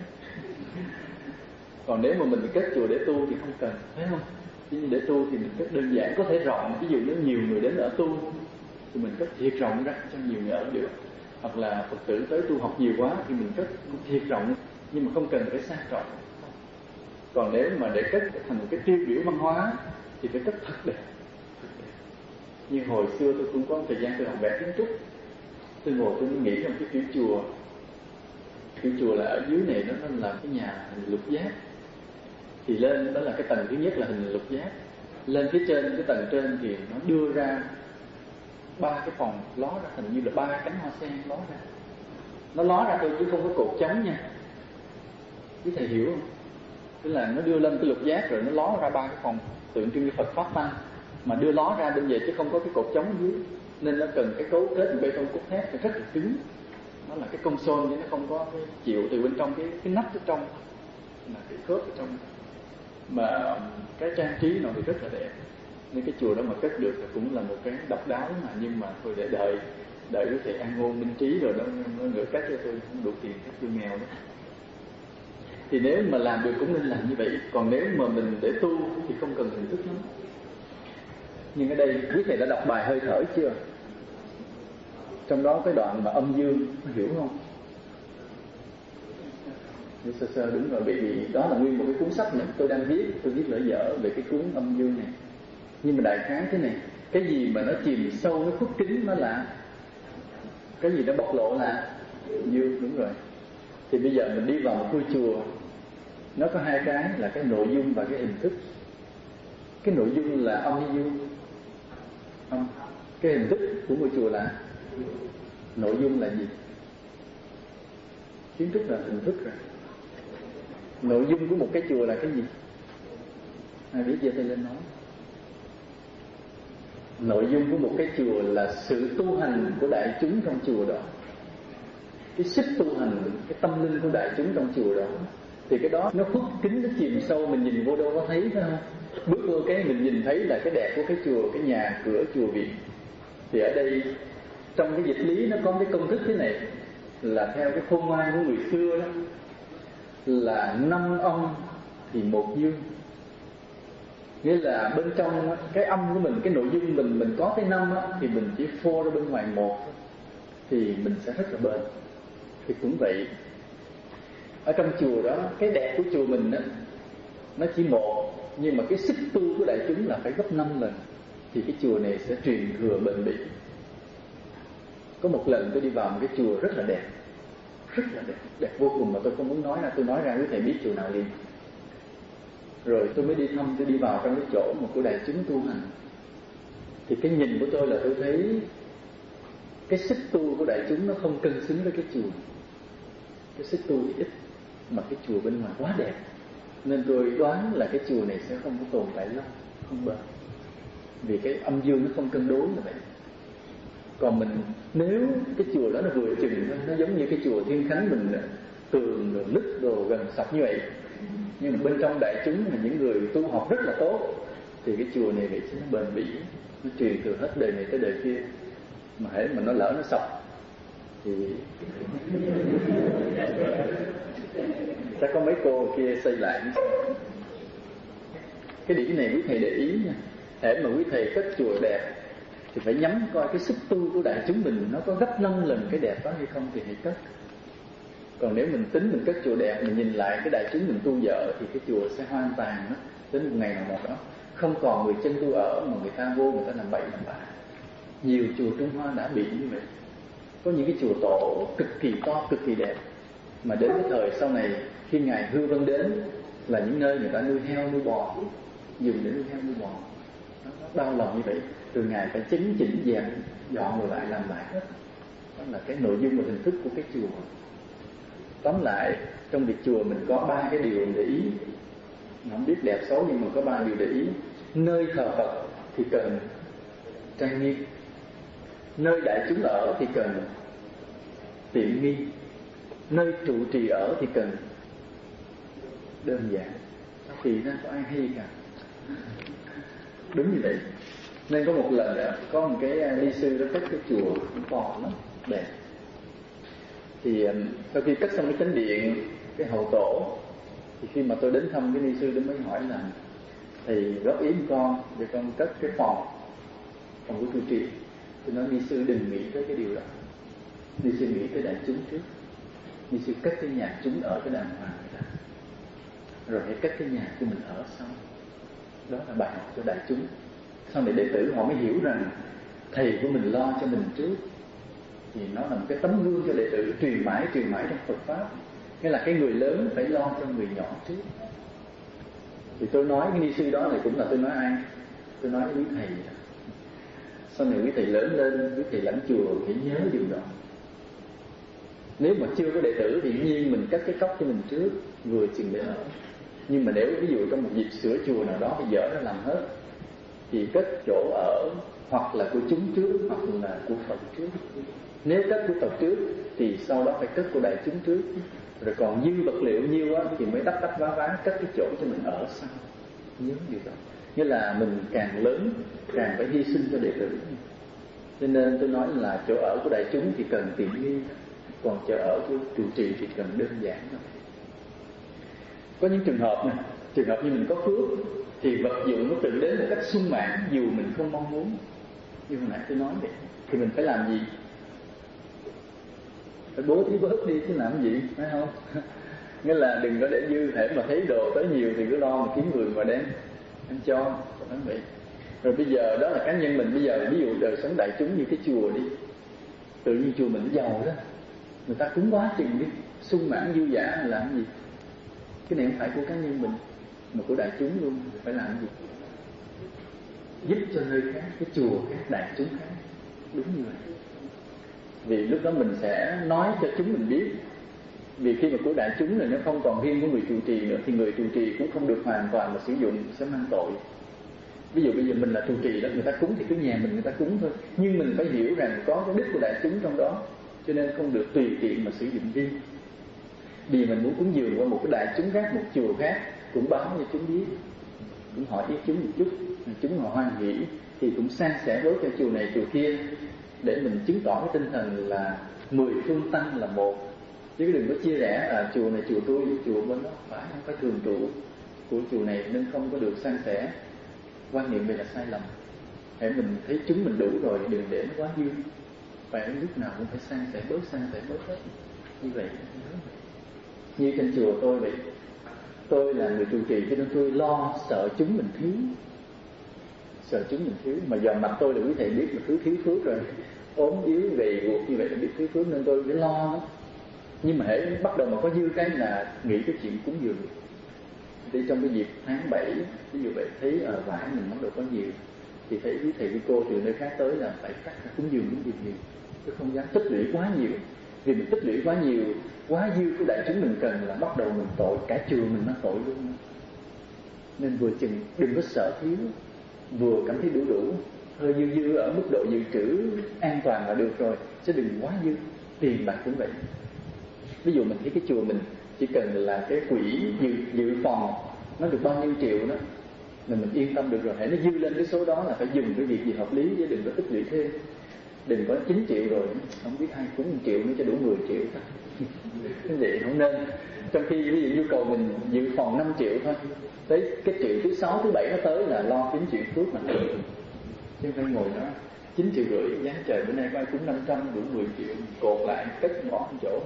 Còn nếu mà mình cất chùa để tu thì không cần, thấy không? Chứ để tu thì mình cất đơn giản, có thể rộng. Ví dụ nếu nhiều người đến ở tu thì mình cất thiệt rộng ra cho nhiều người ở được. Hoặc là Phật tử tới tu học nhiều quá thì mình cất cũng thiệt rộng, nhưng mà không cần phải sang trọng. Còn nếu mà để cất thành một cái tiêu biểu văn hóa thì phải cất thật đẹp. Như hồi xưa tôi cũng có một thời gian tôi học vẽ kiến trúc, tôi ngồi tôi nghĩ trong cái kiểu chùa. Kiểu chùa là ở dưới này nó là cái nhà hình lục giác, thì lên đó là cái tầng thứ nhất là hình lục giác. Lên phía trên cái tầng trên thì nó đưa ra 3 cái phòng ló ra, hình như là 3 cánh hoa sen ló ra. Nó ló ra thôi chứ không có cột chống nha. Quý thầy hiểu không? Tức là nó đưa lên cái lục giác rồi nó ló ra 3 cái phòng tượng trưng như Phật Pháp Tăng, mà đưa ló ra bên về chứ không có cái cột chống dưới. Nên nó cần cái cấu kết bê tông cốt thép phải rất là cứng. Nó là cái console chứ nó không có cái chịu từ bên trong cái nắp ở trong, là cái khớp ở trong. Mà cái trang trí nó thì rất là đẹp. Nên cái chùa đó mà cất được thì cũng là một cái độc đáo mà, nhưng mà thôi để đợi cái thầy An Ngôn Minh Trí rồi đó nó gửi cất cho tôi, không đủ tiền cất tôi nghèo đó. Thì nếu mà làm được cũng nên làm như vậy. Còn nếu mà mình để tu thì không cần hình thức lắm. Nhưng ở đây quý thầy đã đọc bài hơi thở chưa? Trong đó cái đoạn mà âm dương, hiểu không? Sơ sơ đúng rồi, vì đó là nguyên một cái cuốn sách này tôi đang viết, tôi viết lỡ dở về cái cuốn âm dương này. Nhưng mà đại khái thế này, cái gì mà nó chìm sâu, nó khuất kín nó là, cái gì nó bộc lộ là dương, đúng rồi. Thì bây giờ mình đi vào một ngôi chùa, nó có hai cái là cái nội dung và cái hình thức. Cái nội dung là âm hay dương? Âm. Cái hình thức của ngôi chùa là nội dung là gì? Kiến trúc là hình thức rồi. Nội dung của một cái chùa là cái gì? Ai biết giờ tôi lên nói. Nội dung của một cái chùa là sự tu hành của đại chúng trong chùa đó. Cái sức tu hành, cái tâm linh của đại chúng trong chùa đó. Thì cái đó nó khuất kín, nó chìm sâu, mình nhìn vô đâu có thấy phải không? Bước vô cái mình nhìn thấy là cái đẹp của cái chùa, cái nhà cửa chùa viện. Thì ở đây trong cái dịch lý nó có cái công thức thế này, là theo cái khôn ngoan của người xưa đó, là 5 âm thì 1 dương. Nghĩa là bên trong cái âm của mình, cái nội dung mình có tới 5 á, thì mình chỉ phô ra bên ngoài 1 thì mình sẽ rất là bền. Thì cũng vậy, ở trong chùa đó, cái đẹp của chùa mình á, nó chỉ 1, nhưng mà cái sức tu của đại chúng là phải gấp 5 lần, thì cái chùa này sẽ truyền thừa bền bỉ. Có một lần tôi đi vào một cái chùa rất là đẹp, đẹp vô cùng, mà tôi không muốn nói ra, tôi nói ra quý thầy biết chùa nào liền. Rồi tôi mới đi thăm, tôi đi vào trong cái chỗ mà của đại chúng tu hành, thì cái nhìn của tôi là tôi thấy cái sức tu của đại chúng nó không cân xứng với cái chùa. Cái sức tu thì ít, mà cái chùa bên ngoài quá đẹp, nên tôi đoán là cái chùa này sẽ không có tồn tại lâu, không bền, vì cái âm dương nó không cân đối như vậy. Còn mình, nếu cái chùa đó nó vừa chừng, nó giống như cái chùa Thiên Khánh mình, tường rồi nứt đồ gần sập như vậy, nhưng mà bên trong đại chúng là những người tu học rất là tốt, thì cái chùa này vậy nó bền bỉ, nó truyền từ hết đời này tới đời kia. Mà hễ mà nó lỡ nó sập thì sẽ có mấy cô kia xây lại. Cái điểm này quý thầy để ý nha, hễ mà quý thầy cất chùa đẹp thì phải nhắm coi cái sức tu của đại chúng mình nó có gấp 5 lần cái đẹp đó hay không thì hãy cất. Còn nếu mình tính mình cất chùa đẹp, mình nhìn lại cái đại chúng mình tu dở thì cái chùa sẽ hoang tàn đó. Đến một ngày nào một đó không còn người chân tu ở, mà người ta vô, người ta làm bậy làm bạ. Nhiều chùa Trung Hoa đã bị như vậy. Có những cái chùa tổ cực kỳ to, cực kỳ đẹp, mà đến cái thời sau này khi Ngài Hư Vân đến là những nơi người ta nuôi heo nuôi bò, dùng để nuôi heo nuôi bò. Nó đau lòng như vậy, từ Ngài phải chỉnh dẹp dọn rồi lại làm lại hết. Đó là cái nội dung và hình thức của cái chùa. Tóm lại, trong việc chùa mình có 3 cái điều để ý, không biết đẹp xấu nhưng mà có 3 điều để ý. Nơi thờ Phật thì cần trang nghiêm, nơi đại chúng ở thì cần tiện nghi, nơi trụ trì ở thì cần đơn giản. Thì nó có ai hay cả. Đúng như vậy. Nên có một lần đó, có một cái ni sư đó cất cái chùa cũng to lắm, đẹp. Thì sau khi cất xong cái chánh điện, cái hậu tổ, thì khi mà tôi đến thăm cái ni sư đó mới hỏi là thầy góp ý với con để con cất cái phòng của trụ trì. Tôi nói ni sư đừng nghĩ tới cái điều đó, ni sư nghĩ tới đại chúng trước. Ni sư cất cái nhà chúng ở cái đàng hoàng đó, rồi hãy cất cái nhà của mình ở sau. Đó là bài học cho đại chúng. Sau này đệ tử họ mới hiểu rằng thầy của mình lo cho mình trước, thì nó là một cái tấm gương cho đệ tử truyền mãi trong Phật pháp. Nghĩa là cái người lớn phải lo cho người nhỏ trước. Thì tôi nói cái ni sư đó này cũng là tôi nói ai? Tôi nói với quý thầy. Sau này quý thầy lớn lên, quý thầy lãnh chùa phải nhớ điều đó. Nếu mà chưa có đệ tử thì nhiên mình cất cái cốc cho mình trước, vừa chừng để ở. Nhưng mà nếu ví dụ trong một dịp sửa chùa nào đó phải dở ra làm hết, thì cất chỗ ở hoặc là của chúng trước, hoặc là của Phật trước. Nếu cất của Phật trước thì sau đó phải cất của đại chúng trước. Rồi còn dư vật liệu nhiêu á thì mới đắp vá cất cái chỗ cho mình ở sau. Nhớ điều đó. Nghĩa là mình càng lớn càng phải hy sinh cho đệ tử. Cho nên tôi nói là chỗ ở của đại chúng thì cần tiện nghi, còn chỗ ở của trụ trì thì cần đơn giản thôi. Có những trường hợp như mình có phước thì vật dụng nó tự đến một cách sung mãn dù mình không mong muốn. Như hồi nãy tôi nói vậy, thì mình phải làm gì? Phải bố thí bớt đi chứ làm gì, phải không? Nghĩa là đừng có để dư, thể mà thấy đồ tới nhiều thì cứ lo mà kiếm người mà đem cho, nói vậy. Rồi bây giờ đó là cá nhân mình, bây giờ ví dụ đời sống đại chúng như cái chùa đi, tự nhiên chùa mình nó giàu đó, người ta cúng quá chừng đi, sung mãn dư dả là làm gì? Cái này không phải của cá nhân mình mà của đại chúng luôn. Phải làm gì? Giúp cho nơi khác, cái chùa khác, đại chúng khác. Đúng như vậy. Vì lúc đó mình sẽ nói cho chúng mình biết. Vì khi mà của đại chúng này nó không còn riêng của người trụ trì nữa, thì người trụ trì cũng không được hoàn toàn mà sử dụng, sẽ mang tội. Ví dụ bây giờ mình là trụ trì đó, người ta cúng thì cứ nhà mình người ta cúng thôi, nhưng mình phải hiểu rằng có cái đức của đại chúng trong đó, cho nên không được tùy tiện mà sử dụng riêng. Vì mình muốn cúng dường qua một cái đại chúng khác, một chùa khác, cũng báo cho chúng biết, cũng hỏi ý chúng một chút, chúng họ hoan hỷ thì cũng san sẻ với cho chùa này chùa kia, để mình chứng tỏ cái tinh thần là 10 phương tăng là một, chứ đừng có chia rẽ chùa này chùa tôi, chùa bên đó phải thường trụ của chùa này nên không có được san sẻ. quan niệm về là sai lầm. Hãy mình thấy chúng mình đủ rồi, đừng để nó quá dư. Phải lúc nào cũng phải san sẻ bớt hết. Như vậy. Như trên chùa tôi vậy. Tôi là người trụ trì cho nên tôi lo sợ chúng mình thiếu. Mà giờ mặt tôi là quý thầy biết là thiếu phước rồi. Ốm yếu gầy guộc như vậy là biết thiếu phước, nên tôi phải lo lắm. Nhưng mà hễ bắt đầu mà có dư cái là nghĩ cái chuyện cúng dường. Thì trong cái dịp tháng 7, ví dụ vậy thấy ở vải mình bắt đầu có nhiều, thì thấy quý thầy quý cô từ nơi khác tới là phải cắt ra cúng dường nhiều. Chứ không dám tích lũy quá nhiều. Vì mình tích lũy quá nhiều, quá dư của đại chúng mình cần là bắt đầu mình tội, cả trường mình nó tội luôn. Nên vừa chừng đừng có sợ thiếu, vừa cảm thấy đủ, hơi dư ở mức độ dự trữ an toàn là được rồi, chứ đừng quá dư. Tiền bạc cũng vậy. Ví dụ mình thấy cái chùa mình chỉ cần là cái quỹ dự phòng nó được bao nhiêu triệu đó, mình yên tâm được rồi. Hãy nó dư lên cái số đó là phải dùng cái việc gì hợp lý, chứ đừng có tích lũy thêm. Đừng có 9 triệu rồi không biết ai cúng 1 triệu nữa cho đủ 10 triệu thôi. Cái vậy không nên. Trong khi ví dụ nhu cầu mình dự phòng 5 triệu thôi, tới cái triệu thứ 6, thứ 7 nó tới là lo 9 triệu phước mà. Chứ không phải ngồi đó 9 triệu rưỡi giá trời bữa nay ai cúng 500 đủ 10 triệu, cột lại cất bỏ một chỗ.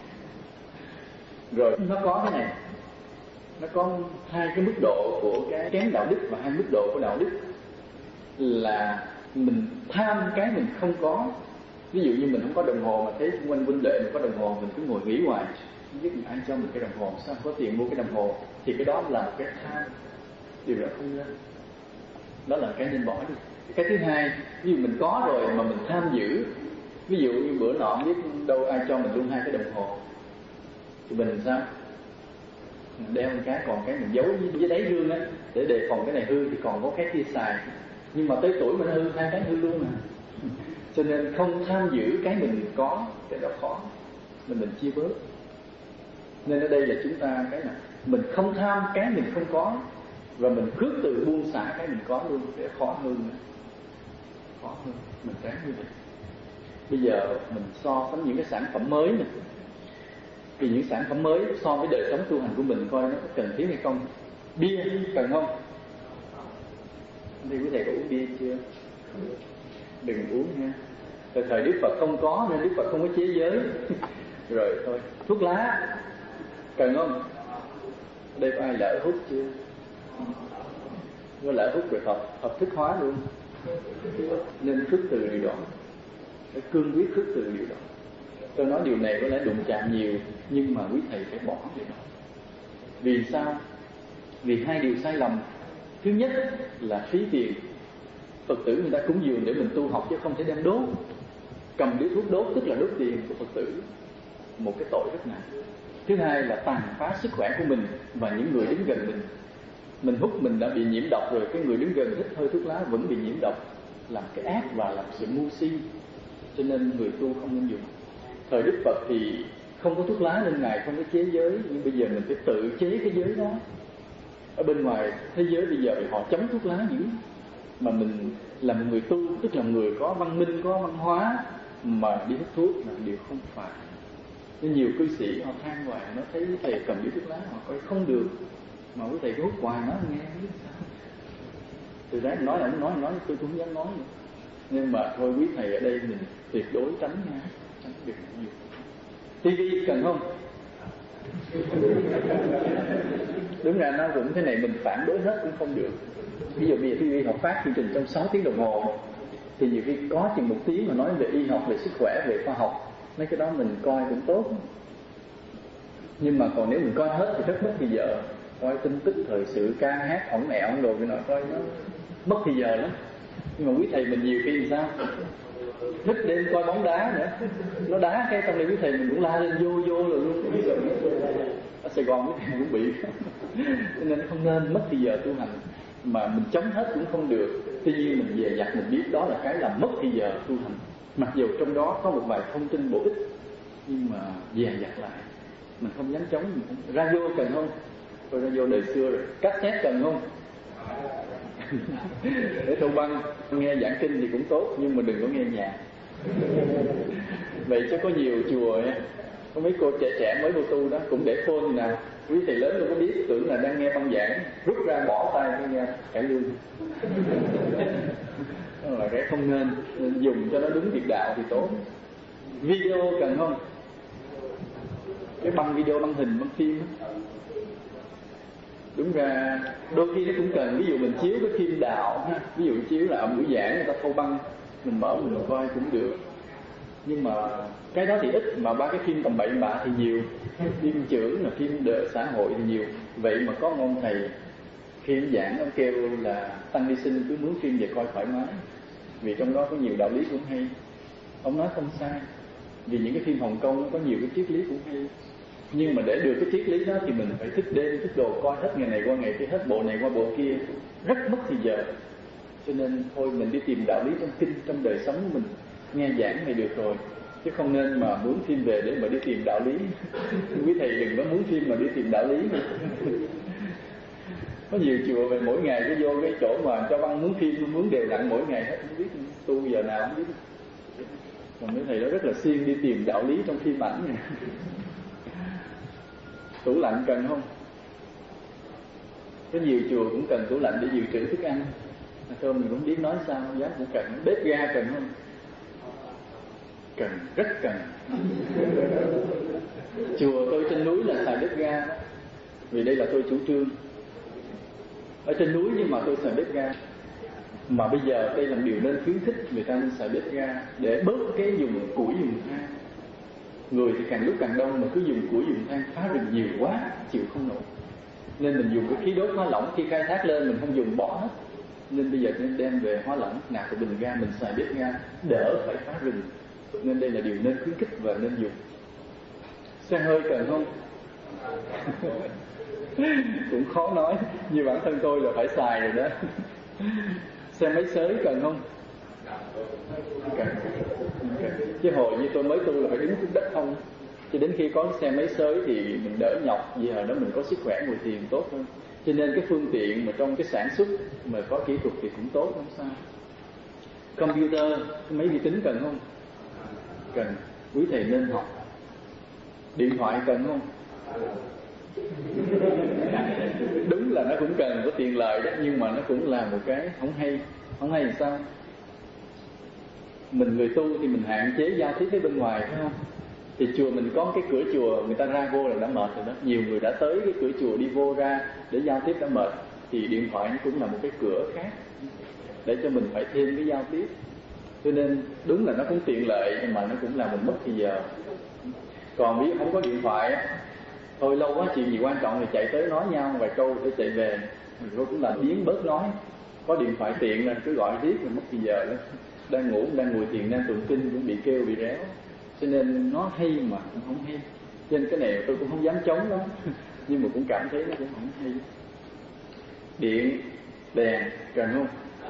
Rồi nó có cái này, nó có 2 cái mức độ của cái kém đạo đức và 2 mức độ của đạo đức. Là mình tham cái mình không có. Ví dụ như mình không có đồng hồ mà thấy xung quanh huynh đệ mình có đồng hồ, mình cứ ngồi nghĩ hoài, không biết ai cho mình cái đồng hồ, sao có tiền mua cái đồng hồ, thì cái đó là cái tham. Điều đó không nên. Đó là cái nên bỏ đi. Cái thứ hai, ví dụ mình có rồi mà mình tham giữ. Ví dụ như bữa nọ biết đâu ai cho mình luôn 2 cái đồng hồ, thì mình sao? Mình đeo một cái, còn cái mình giấu dưới đáy rương á, để đề phòng cái này hư thì còn có cái kia xài. Nhưng mà tới tuổi mình hư, 2 cái hư luôn à. Cho nên không tham giữ cái mình có, cái đó khó, mình chia bớt. Nên ở đây là chúng ta cái là mình không tham cái mình không có, và mình khước từ buông xả cái mình có luôn, để khó hơn. Mình ráng như vậy. Bây giờ mình so sánh những cái sản phẩm mới này, thì những sản phẩm mới so với đời sống tu hành của mình coi nó có cần thiết hay không. Bia cần không? Thì quý thầy có uống bia chưa? Đừng uống nha. Thời Đức Phật không có nên Đức Phật không có chế giới. Rồi thôi. Thuốc lá cần không? Đây có ai lỡ hút chưa? Có lỡ hút rồi hợp thức hóa luôn. Nên khước từ điều đó, phải cương quyết khước từ điều đó. Tôi nói điều này có lẽ đụng chạm nhiều, nhưng mà quý thầy phải bỏ điều đó. Vì sao? Vì 2 điều sai lầm. Thứ nhất là phí tiền. Phật tử người ta cúng dường để mình tu học chứ không thể đem đốt. Cầm điếu thuốc đốt tức là đốt tiền của Phật tử, một cái tội rất nặng. Thứ hai là tàn phá sức khỏe của mình và những người đứng gần mình. Mình hút mình đã bị nhiễm độc rồi, cái người đứng gần hít hơi thuốc lá vẫn bị nhiễm độc, làm cái ác và làm sự ngu si. Cho nên người tu không nên dùng. Thời Đức Phật thì không có thuốc lá nên Ngài không có chế giới, nhưng bây giờ mình phải tự chế cái giới đó. Ở bên ngoài thế giới bây giờ thì họ chống thuốc lá dữ, mà mình là một người tu, tức là người có văn minh, có văn hóa, mà đi hút thuốc là điều không phải. Nên nhiều cư sĩ họ than hoài, nó thấy thầy cầm điếu thuốc lá họ coi không được, mà quý thầy cứ hút hoài nó nghe biết sao. Từ đấy nói là không nói tôi không dám nói nữa. Nhưng mà thôi quý thầy ở đây mình tuyệt đối tránh nha, tránh được nhiều. TV cần không? Đúng ra nó cũng thế này, mình phản đối hết cũng không được. Ví dụ bây giờ TV họ phát chương trình trong 6 tiếng đồng hồ, thì nhiều khi có chừng 1 tiếng mà nói về y học, về sức khỏe, về khoa học, mấy cái đó mình coi cũng tốt. Nhưng mà còn nếu mình coi hết thì rất mất thì giờ. Coi tin tức thời sự, ca hát ỏng ẹo đồ cái nọ, coi nó mất thì giờ lắm. Nhưng mà quý thầy mình nhiều khi làm sao thức đêm coi bóng đá nữa, nó đá cái trong đây quý thầy mình cũng la lên vô rồi luôn. Ở Sài Gòn quý thầy cũng bị. Nên không nên mất thì giờ tu hành, mà mình chống hết cũng không được. Tuy nhiên mình dè dặt, mình biết đó là cái làm mất thì giờ tu hành. Mặc dù trong đó có một vài thông tin bổ ích, nhưng mà dè dặt lại, mình không dám chống. Radio cần không? Thôi radio đời xưa rồi. Cassette cần không? Để thâu băng nghe giảng kinh thì cũng tốt, nhưng mà đừng có nghe nhạc. Vậy chứ có nhiều chùa có mấy cô trẻ mới vô tu đó cũng để phone nè, Quý thầy lớn đâu có biết, tưởng là đang nghe băng giảng, rút ra bỏ tay cái nghe cải lương. Đó là cái không nên dùng cho nó đúng việc đạo thì tốt. Video cần không? Cái băng video, băng hình, băng phim đó. Đúng ra đôi khi nó cũng cần, ví dụ mình chiếu cái phim đạo ha, ví dụ chiếu là buổi giảng người ta thâu băng, mình mở mình coi cũng được. Nhưng mà cái đó thì ít, mà ba cái phim tầm bậy bạ thì nhiều, phim chưởng là phim đời xã hội thì nhiều. Vậy mà có ông thầy khi ông giảng ông kêu là tăng ni sinh cứ mướn phim về coi thoải mái, vì trong đó có nhiều đạo lý cũng hay. Ông nói không sai, vì những cái phim Hồng Kông có nhiều cái triết lý cũng hay. Nhưng mà để được cái triết lý đó thì mình phải thức đêm thức đồ coi hết ngày này qua ngày kia, hết bộ này qua bộ kia, rất mất thì giờ. Cho nên thôi mình đi tìm đạo lý trong kinh, trong đời sống của mình, nghe giảng này được rồi, chứ không nên mà mướn phim về để mà đi tìm đạo lý. Quý thầy đừng có mướn phim mà đi tìm đạo lý. Có nhiều chùa về mỗi ngày cứ vô cái chỗ mà cho băng mướn phim, mướn đều đặn mỗi ngày hết, không biết tu giờ nào không biết. Còn mấy thầy đó rất là siêng đi tìm đạo lý trong phim ảnh này. Tủ lạnh cần không? Có nhiều chùa cũng cần tủ lạnh để dự trữ thức ăn. Thôi mình cũng biết nói sao, giá cũng cần. Bếp ga cần không? Cần, rất cần. Chùa tôi trên núi là xài bếp ga đó, vì đây là tôi chủ trương. Ở trên núi nhưng mà tôi xài bếp ga. Mà bây giờ đây là điều nên khuyến khích người ta nên xài bếp ga để bớt cái dùng củi dùng than. Người thì càng lúc càng đông mà cứ dùng củi dùng than, phá rừng nhiều quá chịu không nổi. Nên mình dùng cái khí đốt hóa lỏng, khi khai thác lên mình không dùng bỏ hết. Nên bây giờ nên đem về hóa lỏng, nạp vào bình ga, mình xài bếp ga đỡ phải phá rừng. Nên đây là điều nên khuyến khích và nên dùng. Xe hơi cần không? Cũng khó nói, như bản thân tôi là phải xài rồi đó. Xe máy xới cần không? Cần. Chứ hồi như tôi mới tu là phải đứng xuống đất không. Cho đến khi có xe máy xới thì mình đỡ nhọc, vì hồi đó mình có sức khỏe ngồi thiền tốt hơn. Cho nên cái phương tiện mà trong cái sản xuất mà có kỹ thuật thì cũng tốt, không sao. Computer, cái máy vi tính cần không? Cần, quý thầy nên học. Điện thoại cần không? Đúng là nó cũng cần, có tiện lợi đó, nhưng mà nó cũng là một cái không hay. Không hay làm sao? Mình người tu thì mình hạn chế giao tiếp với bên ngoài, phải không? Thì chùa mình có cái cửa chùa, người ta ra vô là đã mệt rồi đó. Nhiều người đã tới cái cửa chùa đi vô ra để giao tiếp đã mệt. Thì điện thoại nó cũng là một cái cửa khác để cho mình phải thêm cái giao tiếp. Cho nên đúng là nó cũng tiện lợi, nhưng mà nó cũng là mình mất thì giờ. Còn ví dụ không có điện thoại á, thôi lâu quá chuyện gì quan trọng thì chạy tới nói nhau vài câu để chạy về, rồi cũng làm biến bớt nói. Có điện thoại tiện là cứ gọi riết rồi mất thì giờ đó. Đang ngủ, đang ngồi thiền, đang tụng kinh cũng bị kêu, bị réo. Cho nên nó hay mà cũng không hay. Cho nên cái này tôi cũng không dám chống lắm. Nhưng mà cũng cảm thấy nó cũng không hay. Điện, đèn cần không?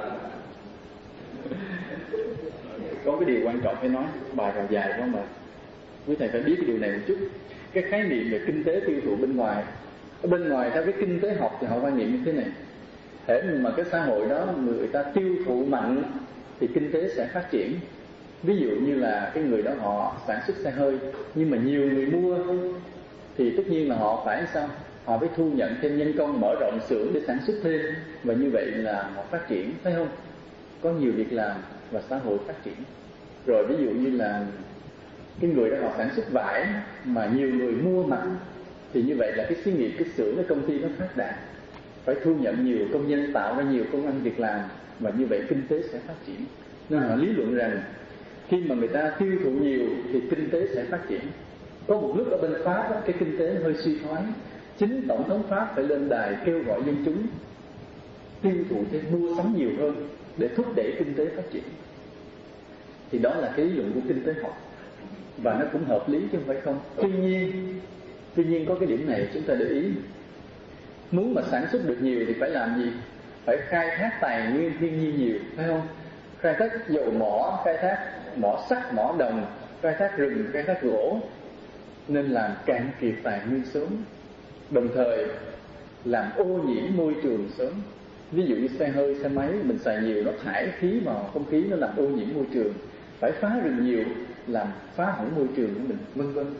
Có cái điều quan trọng phải nói, bài còn dài không mà. Quý thầy phải biết cái điều này một chút. Cái khái niệm về kinh tế tiêu thụ bên ngoài. Ở bên ngoài theo cái kinh tế học thì họ quan niệm như thế này. Thế mà cái xã hội đó người ta tiêu thụ mạnh thì kinh tế sẽ phát triển. Ví dụ như là cái người đó họ sản xuất xe hơi, nhưng mà nhiều người mua thì tất nhiên là họ phải sao? Họ phải thu nhận thêm nhân công, mở rộng xưởng để sản xuất thêm. Và như vậy là họ phát triển, phải không? Có nhiều việc làm và xã hội phát triển. Rồi ví dụ như là cái người đó họ sản xuất vải mà nhiều người mua mạnh, thì như vậy là cái xí nghiệp, cái xưởng, cái công ty nó phát đạt, phải thu nhận nhiều công nhân, tạo ra nhiều công ăn việc làm, và như vậy kinh tế sẽ phát triển. Nên họ lý luận rằng khi mà người ta tiêu thụ nhiều thì kinh tế sẽ phát triển. Có một lúc ở bên Pháp đó, cái kinh tế hơi suy thoái, chính tổng thống Pháp phải lên đài kêu gọi dân chúng tiêu thụ thêm, mua sắm nhiều hơn để thúc đẩy kinh tế phát triển. Thì đó là cái lý luận của kinh tế học, và nó cũng hợp lý chứ không phải không. Tuy nhiên có cái điểm này chúng ta để ý. Muốn mà sản xuất được nhiều thì phải làm gì? Phải khai thác tài nguyên thiên nhiên nhiều, phải không? Khai thác dầu mỏ, khai thác mỏ sắt, mỏ đồng, khai thác rừng, khai thác gỗ. Nên làm cạn kiệt tài nguyên sớm, đồng thời làm ô nhiễm môi trường sớm. Ví dụ như xe hơi, xe máy mình xài nhiều, nó thải khí vào không khí, nó làm ô nhiễm môi trường. Phải phá rừng nhiều, làm phá hỏng môi trường của mình, vân vân.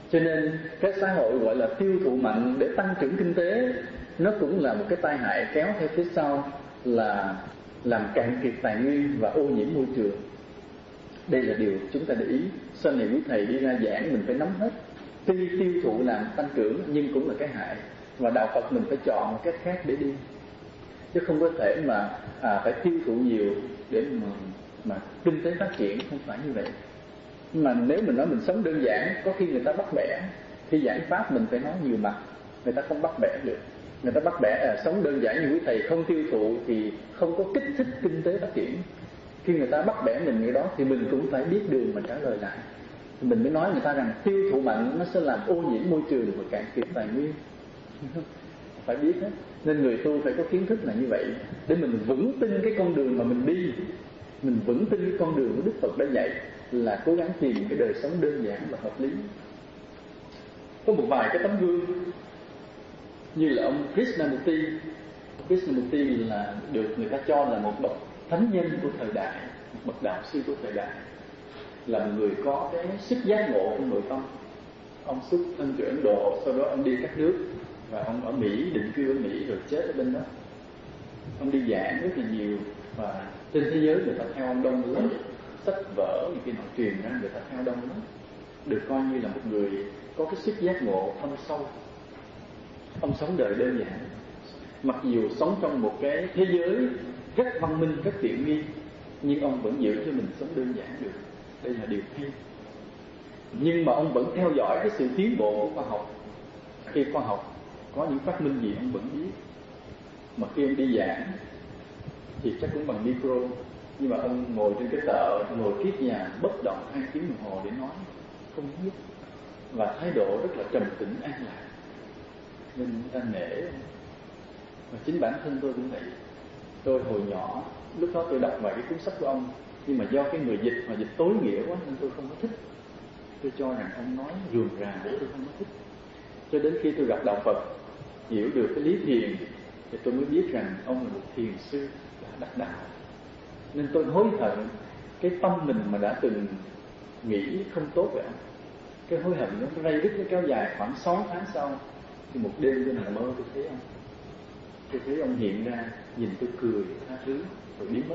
Cho nên cái xã hội gọi là tiêu thụ mạnh để tăng trưởng kinh tế, nó cũng là một cái tai hại kéo theo phía sau là làm cạn kiệt tài nguyên và ô nhiễm môi trường. Đây là điều chúng ta để ý. Sau này quý thầy đi ra giảng mình phải nắm hết. Tuy tiêu thụ làm tăng trưởng nhưng cũng là cái hại, và đạo Phật mình phải chọn một cách khác để đi, chứ không có thể mà phải tiêu thụ nhiều để mà kinh tế phát triển, không phải như vậy. Mà nếu mình nói mình sống đơn giản, có khi người ta bắt bẻ. Khi giảng pháp mình phải nói nhiều mặt, người ta không bắt bẻ được. Người ta bắt bẻ sống đơn giản như quý thầy, không tiêu thụ thì không có kích thích kinh tế phát triển. Khi người ta bắt bẻ mình cái đó thì mình cũng phải biết đường mà trả lời lại. Mình mới nói người ta rằng tiêu thụ mạnh nó sẽ làm ô nhiễm môi trường và cạn kiệt tài nguyên. Phải biết hết. Nên người tu phải có kiến thức là như vậy, để mình vững tin cái con đường mà mình đi. Mình vững tin cái con đường của Đức Phật đã dạy là cố gắng tìm cái đời sống đơn giản và hợp lý. Có một vài cái tấm gương như là ông Krishnamurti. Krishnamurti là được người ta cho là một bậc thánh nhân của thời đại, một bậc đạo sư của thời đại, là một người có cái sức giác ngộ trong nội tâm. Ông xuất thân từ Ấn Độ, sau đó ông đi các nước, và ông ở Mỹ, định cư ở Mỹ rồi chết ở bên đó. Ông đi giảng rất là nhiều, và trên thế giới người ta theo ông đông lắm. Sách vở những cái nào truyền ra người ta theo đông lắm. Được coi như là một người có cái sức giác ngộ thâm sâu. Ông sống đời đơn giản, mặc dù sống trong một cái thế giới rất văn minh, rất tiện nghi, nhưng ông vẫn giữ cho mình sống đơn giản được. Đây là điều hay. Nhưng mà ông vẫn theo dõi cái sự tiến bộ của khoa học. Khi khoa học có những phát minh gì ông vẫn biết. Mà khi ông đi giảng thì chắc cũng bằng micro, nhưng mà ông ngồi trên cái tợ, ngồi kiết nhà bất động 2 tiếng đồng hồ để nói, không biết, và thái độ rất là trầm tĩnh an lạc, nên người ta nể. Và chính bản thân tôi cũng vậy. Tôi hồi nhỏ, lúc đó tôi đọc vài cái cuốn sách của ông, nhưng mà do cái người dịch mà dịch tối nghĩa quá nên tôi không có thích. Tôi cho rằng ông nói rườm rà, tôi không có thích. Cho đến khi tôi gặp đạo Phật, hiểu được cái lý thiền, thì tôi mới biết rằng ông là một thiền sư, là đắc đạo. Nên tôi hối hận cái tâm mình mà đã từng nghĩ không tốt về ông. Cái hối hận nó rây rứt, nó kéo dài khoảng 6 tháng sau. Thì một đêm tôi nằm mơ tôi thấy ông. Tôi thấy ông hiện ra, nhìn tôi cười, tha thứ, rồi biến mất.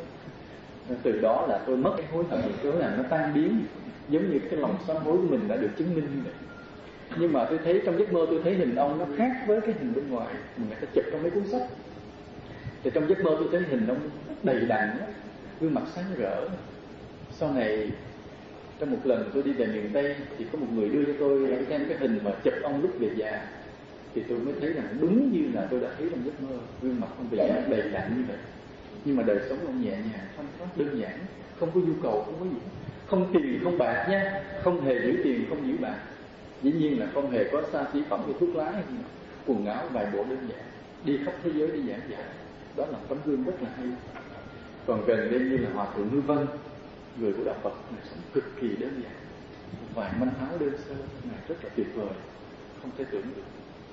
Từ đó là tôi mất cái hối hận, cái hối hận nó tan biến, giống như cái lòng sám hối của mình đã được chứng minh như vậy. Nhưng mà tôi thấy trong giấc mơ, tôi thấy hình ông nó khác với cái hình bên ngoài mà người ta chụp trong mấy cuốn sách. Thì trong giấc mơ tôi thấy hình ông đầy đặn, gương mặt sáng rỡ. Sau này trong một lần tôi đi về miền Tây thì có một người đưa cho tôi xem cái hình mà chụp ông lúc về già. Thì tôi mới thấy rằng đúng như là tôi đã thấy trong giấc mơ, gương mặt ông về già đầy đặn như vậy. Nhưng mà đời sống ông nhẹ nhàng, thanh thoát, đơn giản, không có nhu cầu, không có gì, không tiền không bạc nha, không hề giữ tiền, không giữ bạc. Dĩ nhiên là không hề có xa xỉ phẩm như thuốc lá hay gì, quần áo vài bộ đơn giản, đi khắp thế giới đi giảng dạy. Đó là tấm gương rất là hay. Còn gần đây như là Hòa Thượng Ngư Vân, người của đạo Phật, người sống cực kỳ đơn giản, một vài manh áo đơn sơ, này rất là tuyệt vời, không thể tưởng được.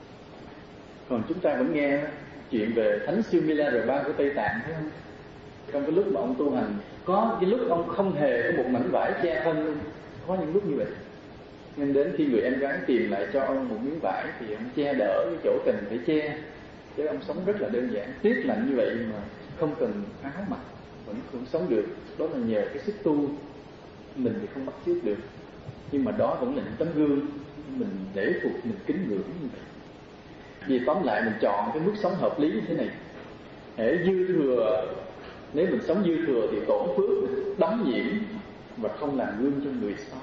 Còn chúng ta vẫn nghe chuyện về Thánh Siêu Milarepa của Tây Tạng, thấy không? Trong cái lúc mà ông tu hành, có cái lúc ông không hề có một mảnh vải che thân luôn, có những lúc như vậy. Nên đến khi người em gái tìm lại cho ông một miếng vải thì ông che đỡ cái chỗ cần phải che. Chứ ông sống rất là đơn giản, tiết lạnh như vậy mà không cần áo mặc vẫn cũng sống được. Đó là nhờ cái sức tu, mình thì không bắt chước được, nhưng mà đó vẫn là những tấm gương mình để phục, mình kính ngưỡng như vậy. Vì tóm lại mình chọn cái mức sống hợp lý như thế này. Hễ dư thừa, nếu mình sống dư thừa thì tổn phước, đắm nhiễm và không làm gương cho người sau.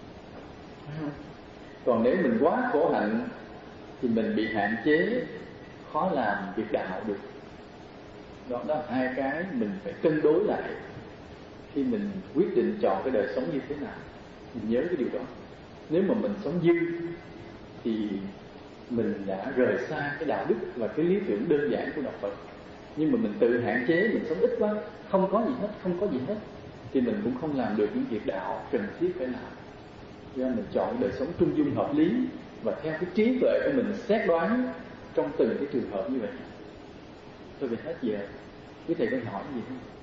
Còn nếu mình quá khổ hạnh thì mình bị hạn chế, khó làm việc đạo được. Đó là hai cái mình phải cân đối lại khi mình quyết định chọn cái đời sống như thế nào. Mình nhớ cái điều đó. Nếu mà mình sống dư thì mình đã rời xa cái đạo đức và cái lý tưởng đơn giản của đạo Phật. Nhưng mà mình tự hạn chế, mình sống ít quá, không có gì hết, không có gì hết, thì mình cũng không làm được những việc đạo cần thiết phải làm. Do mình chọn đời sống trung dung hợp lý và theo cái trí tuệ của mình xét đoán trong từng cái trường hợp như vậy. Tôi về hết giờ, quý thầy có hỏi gì không?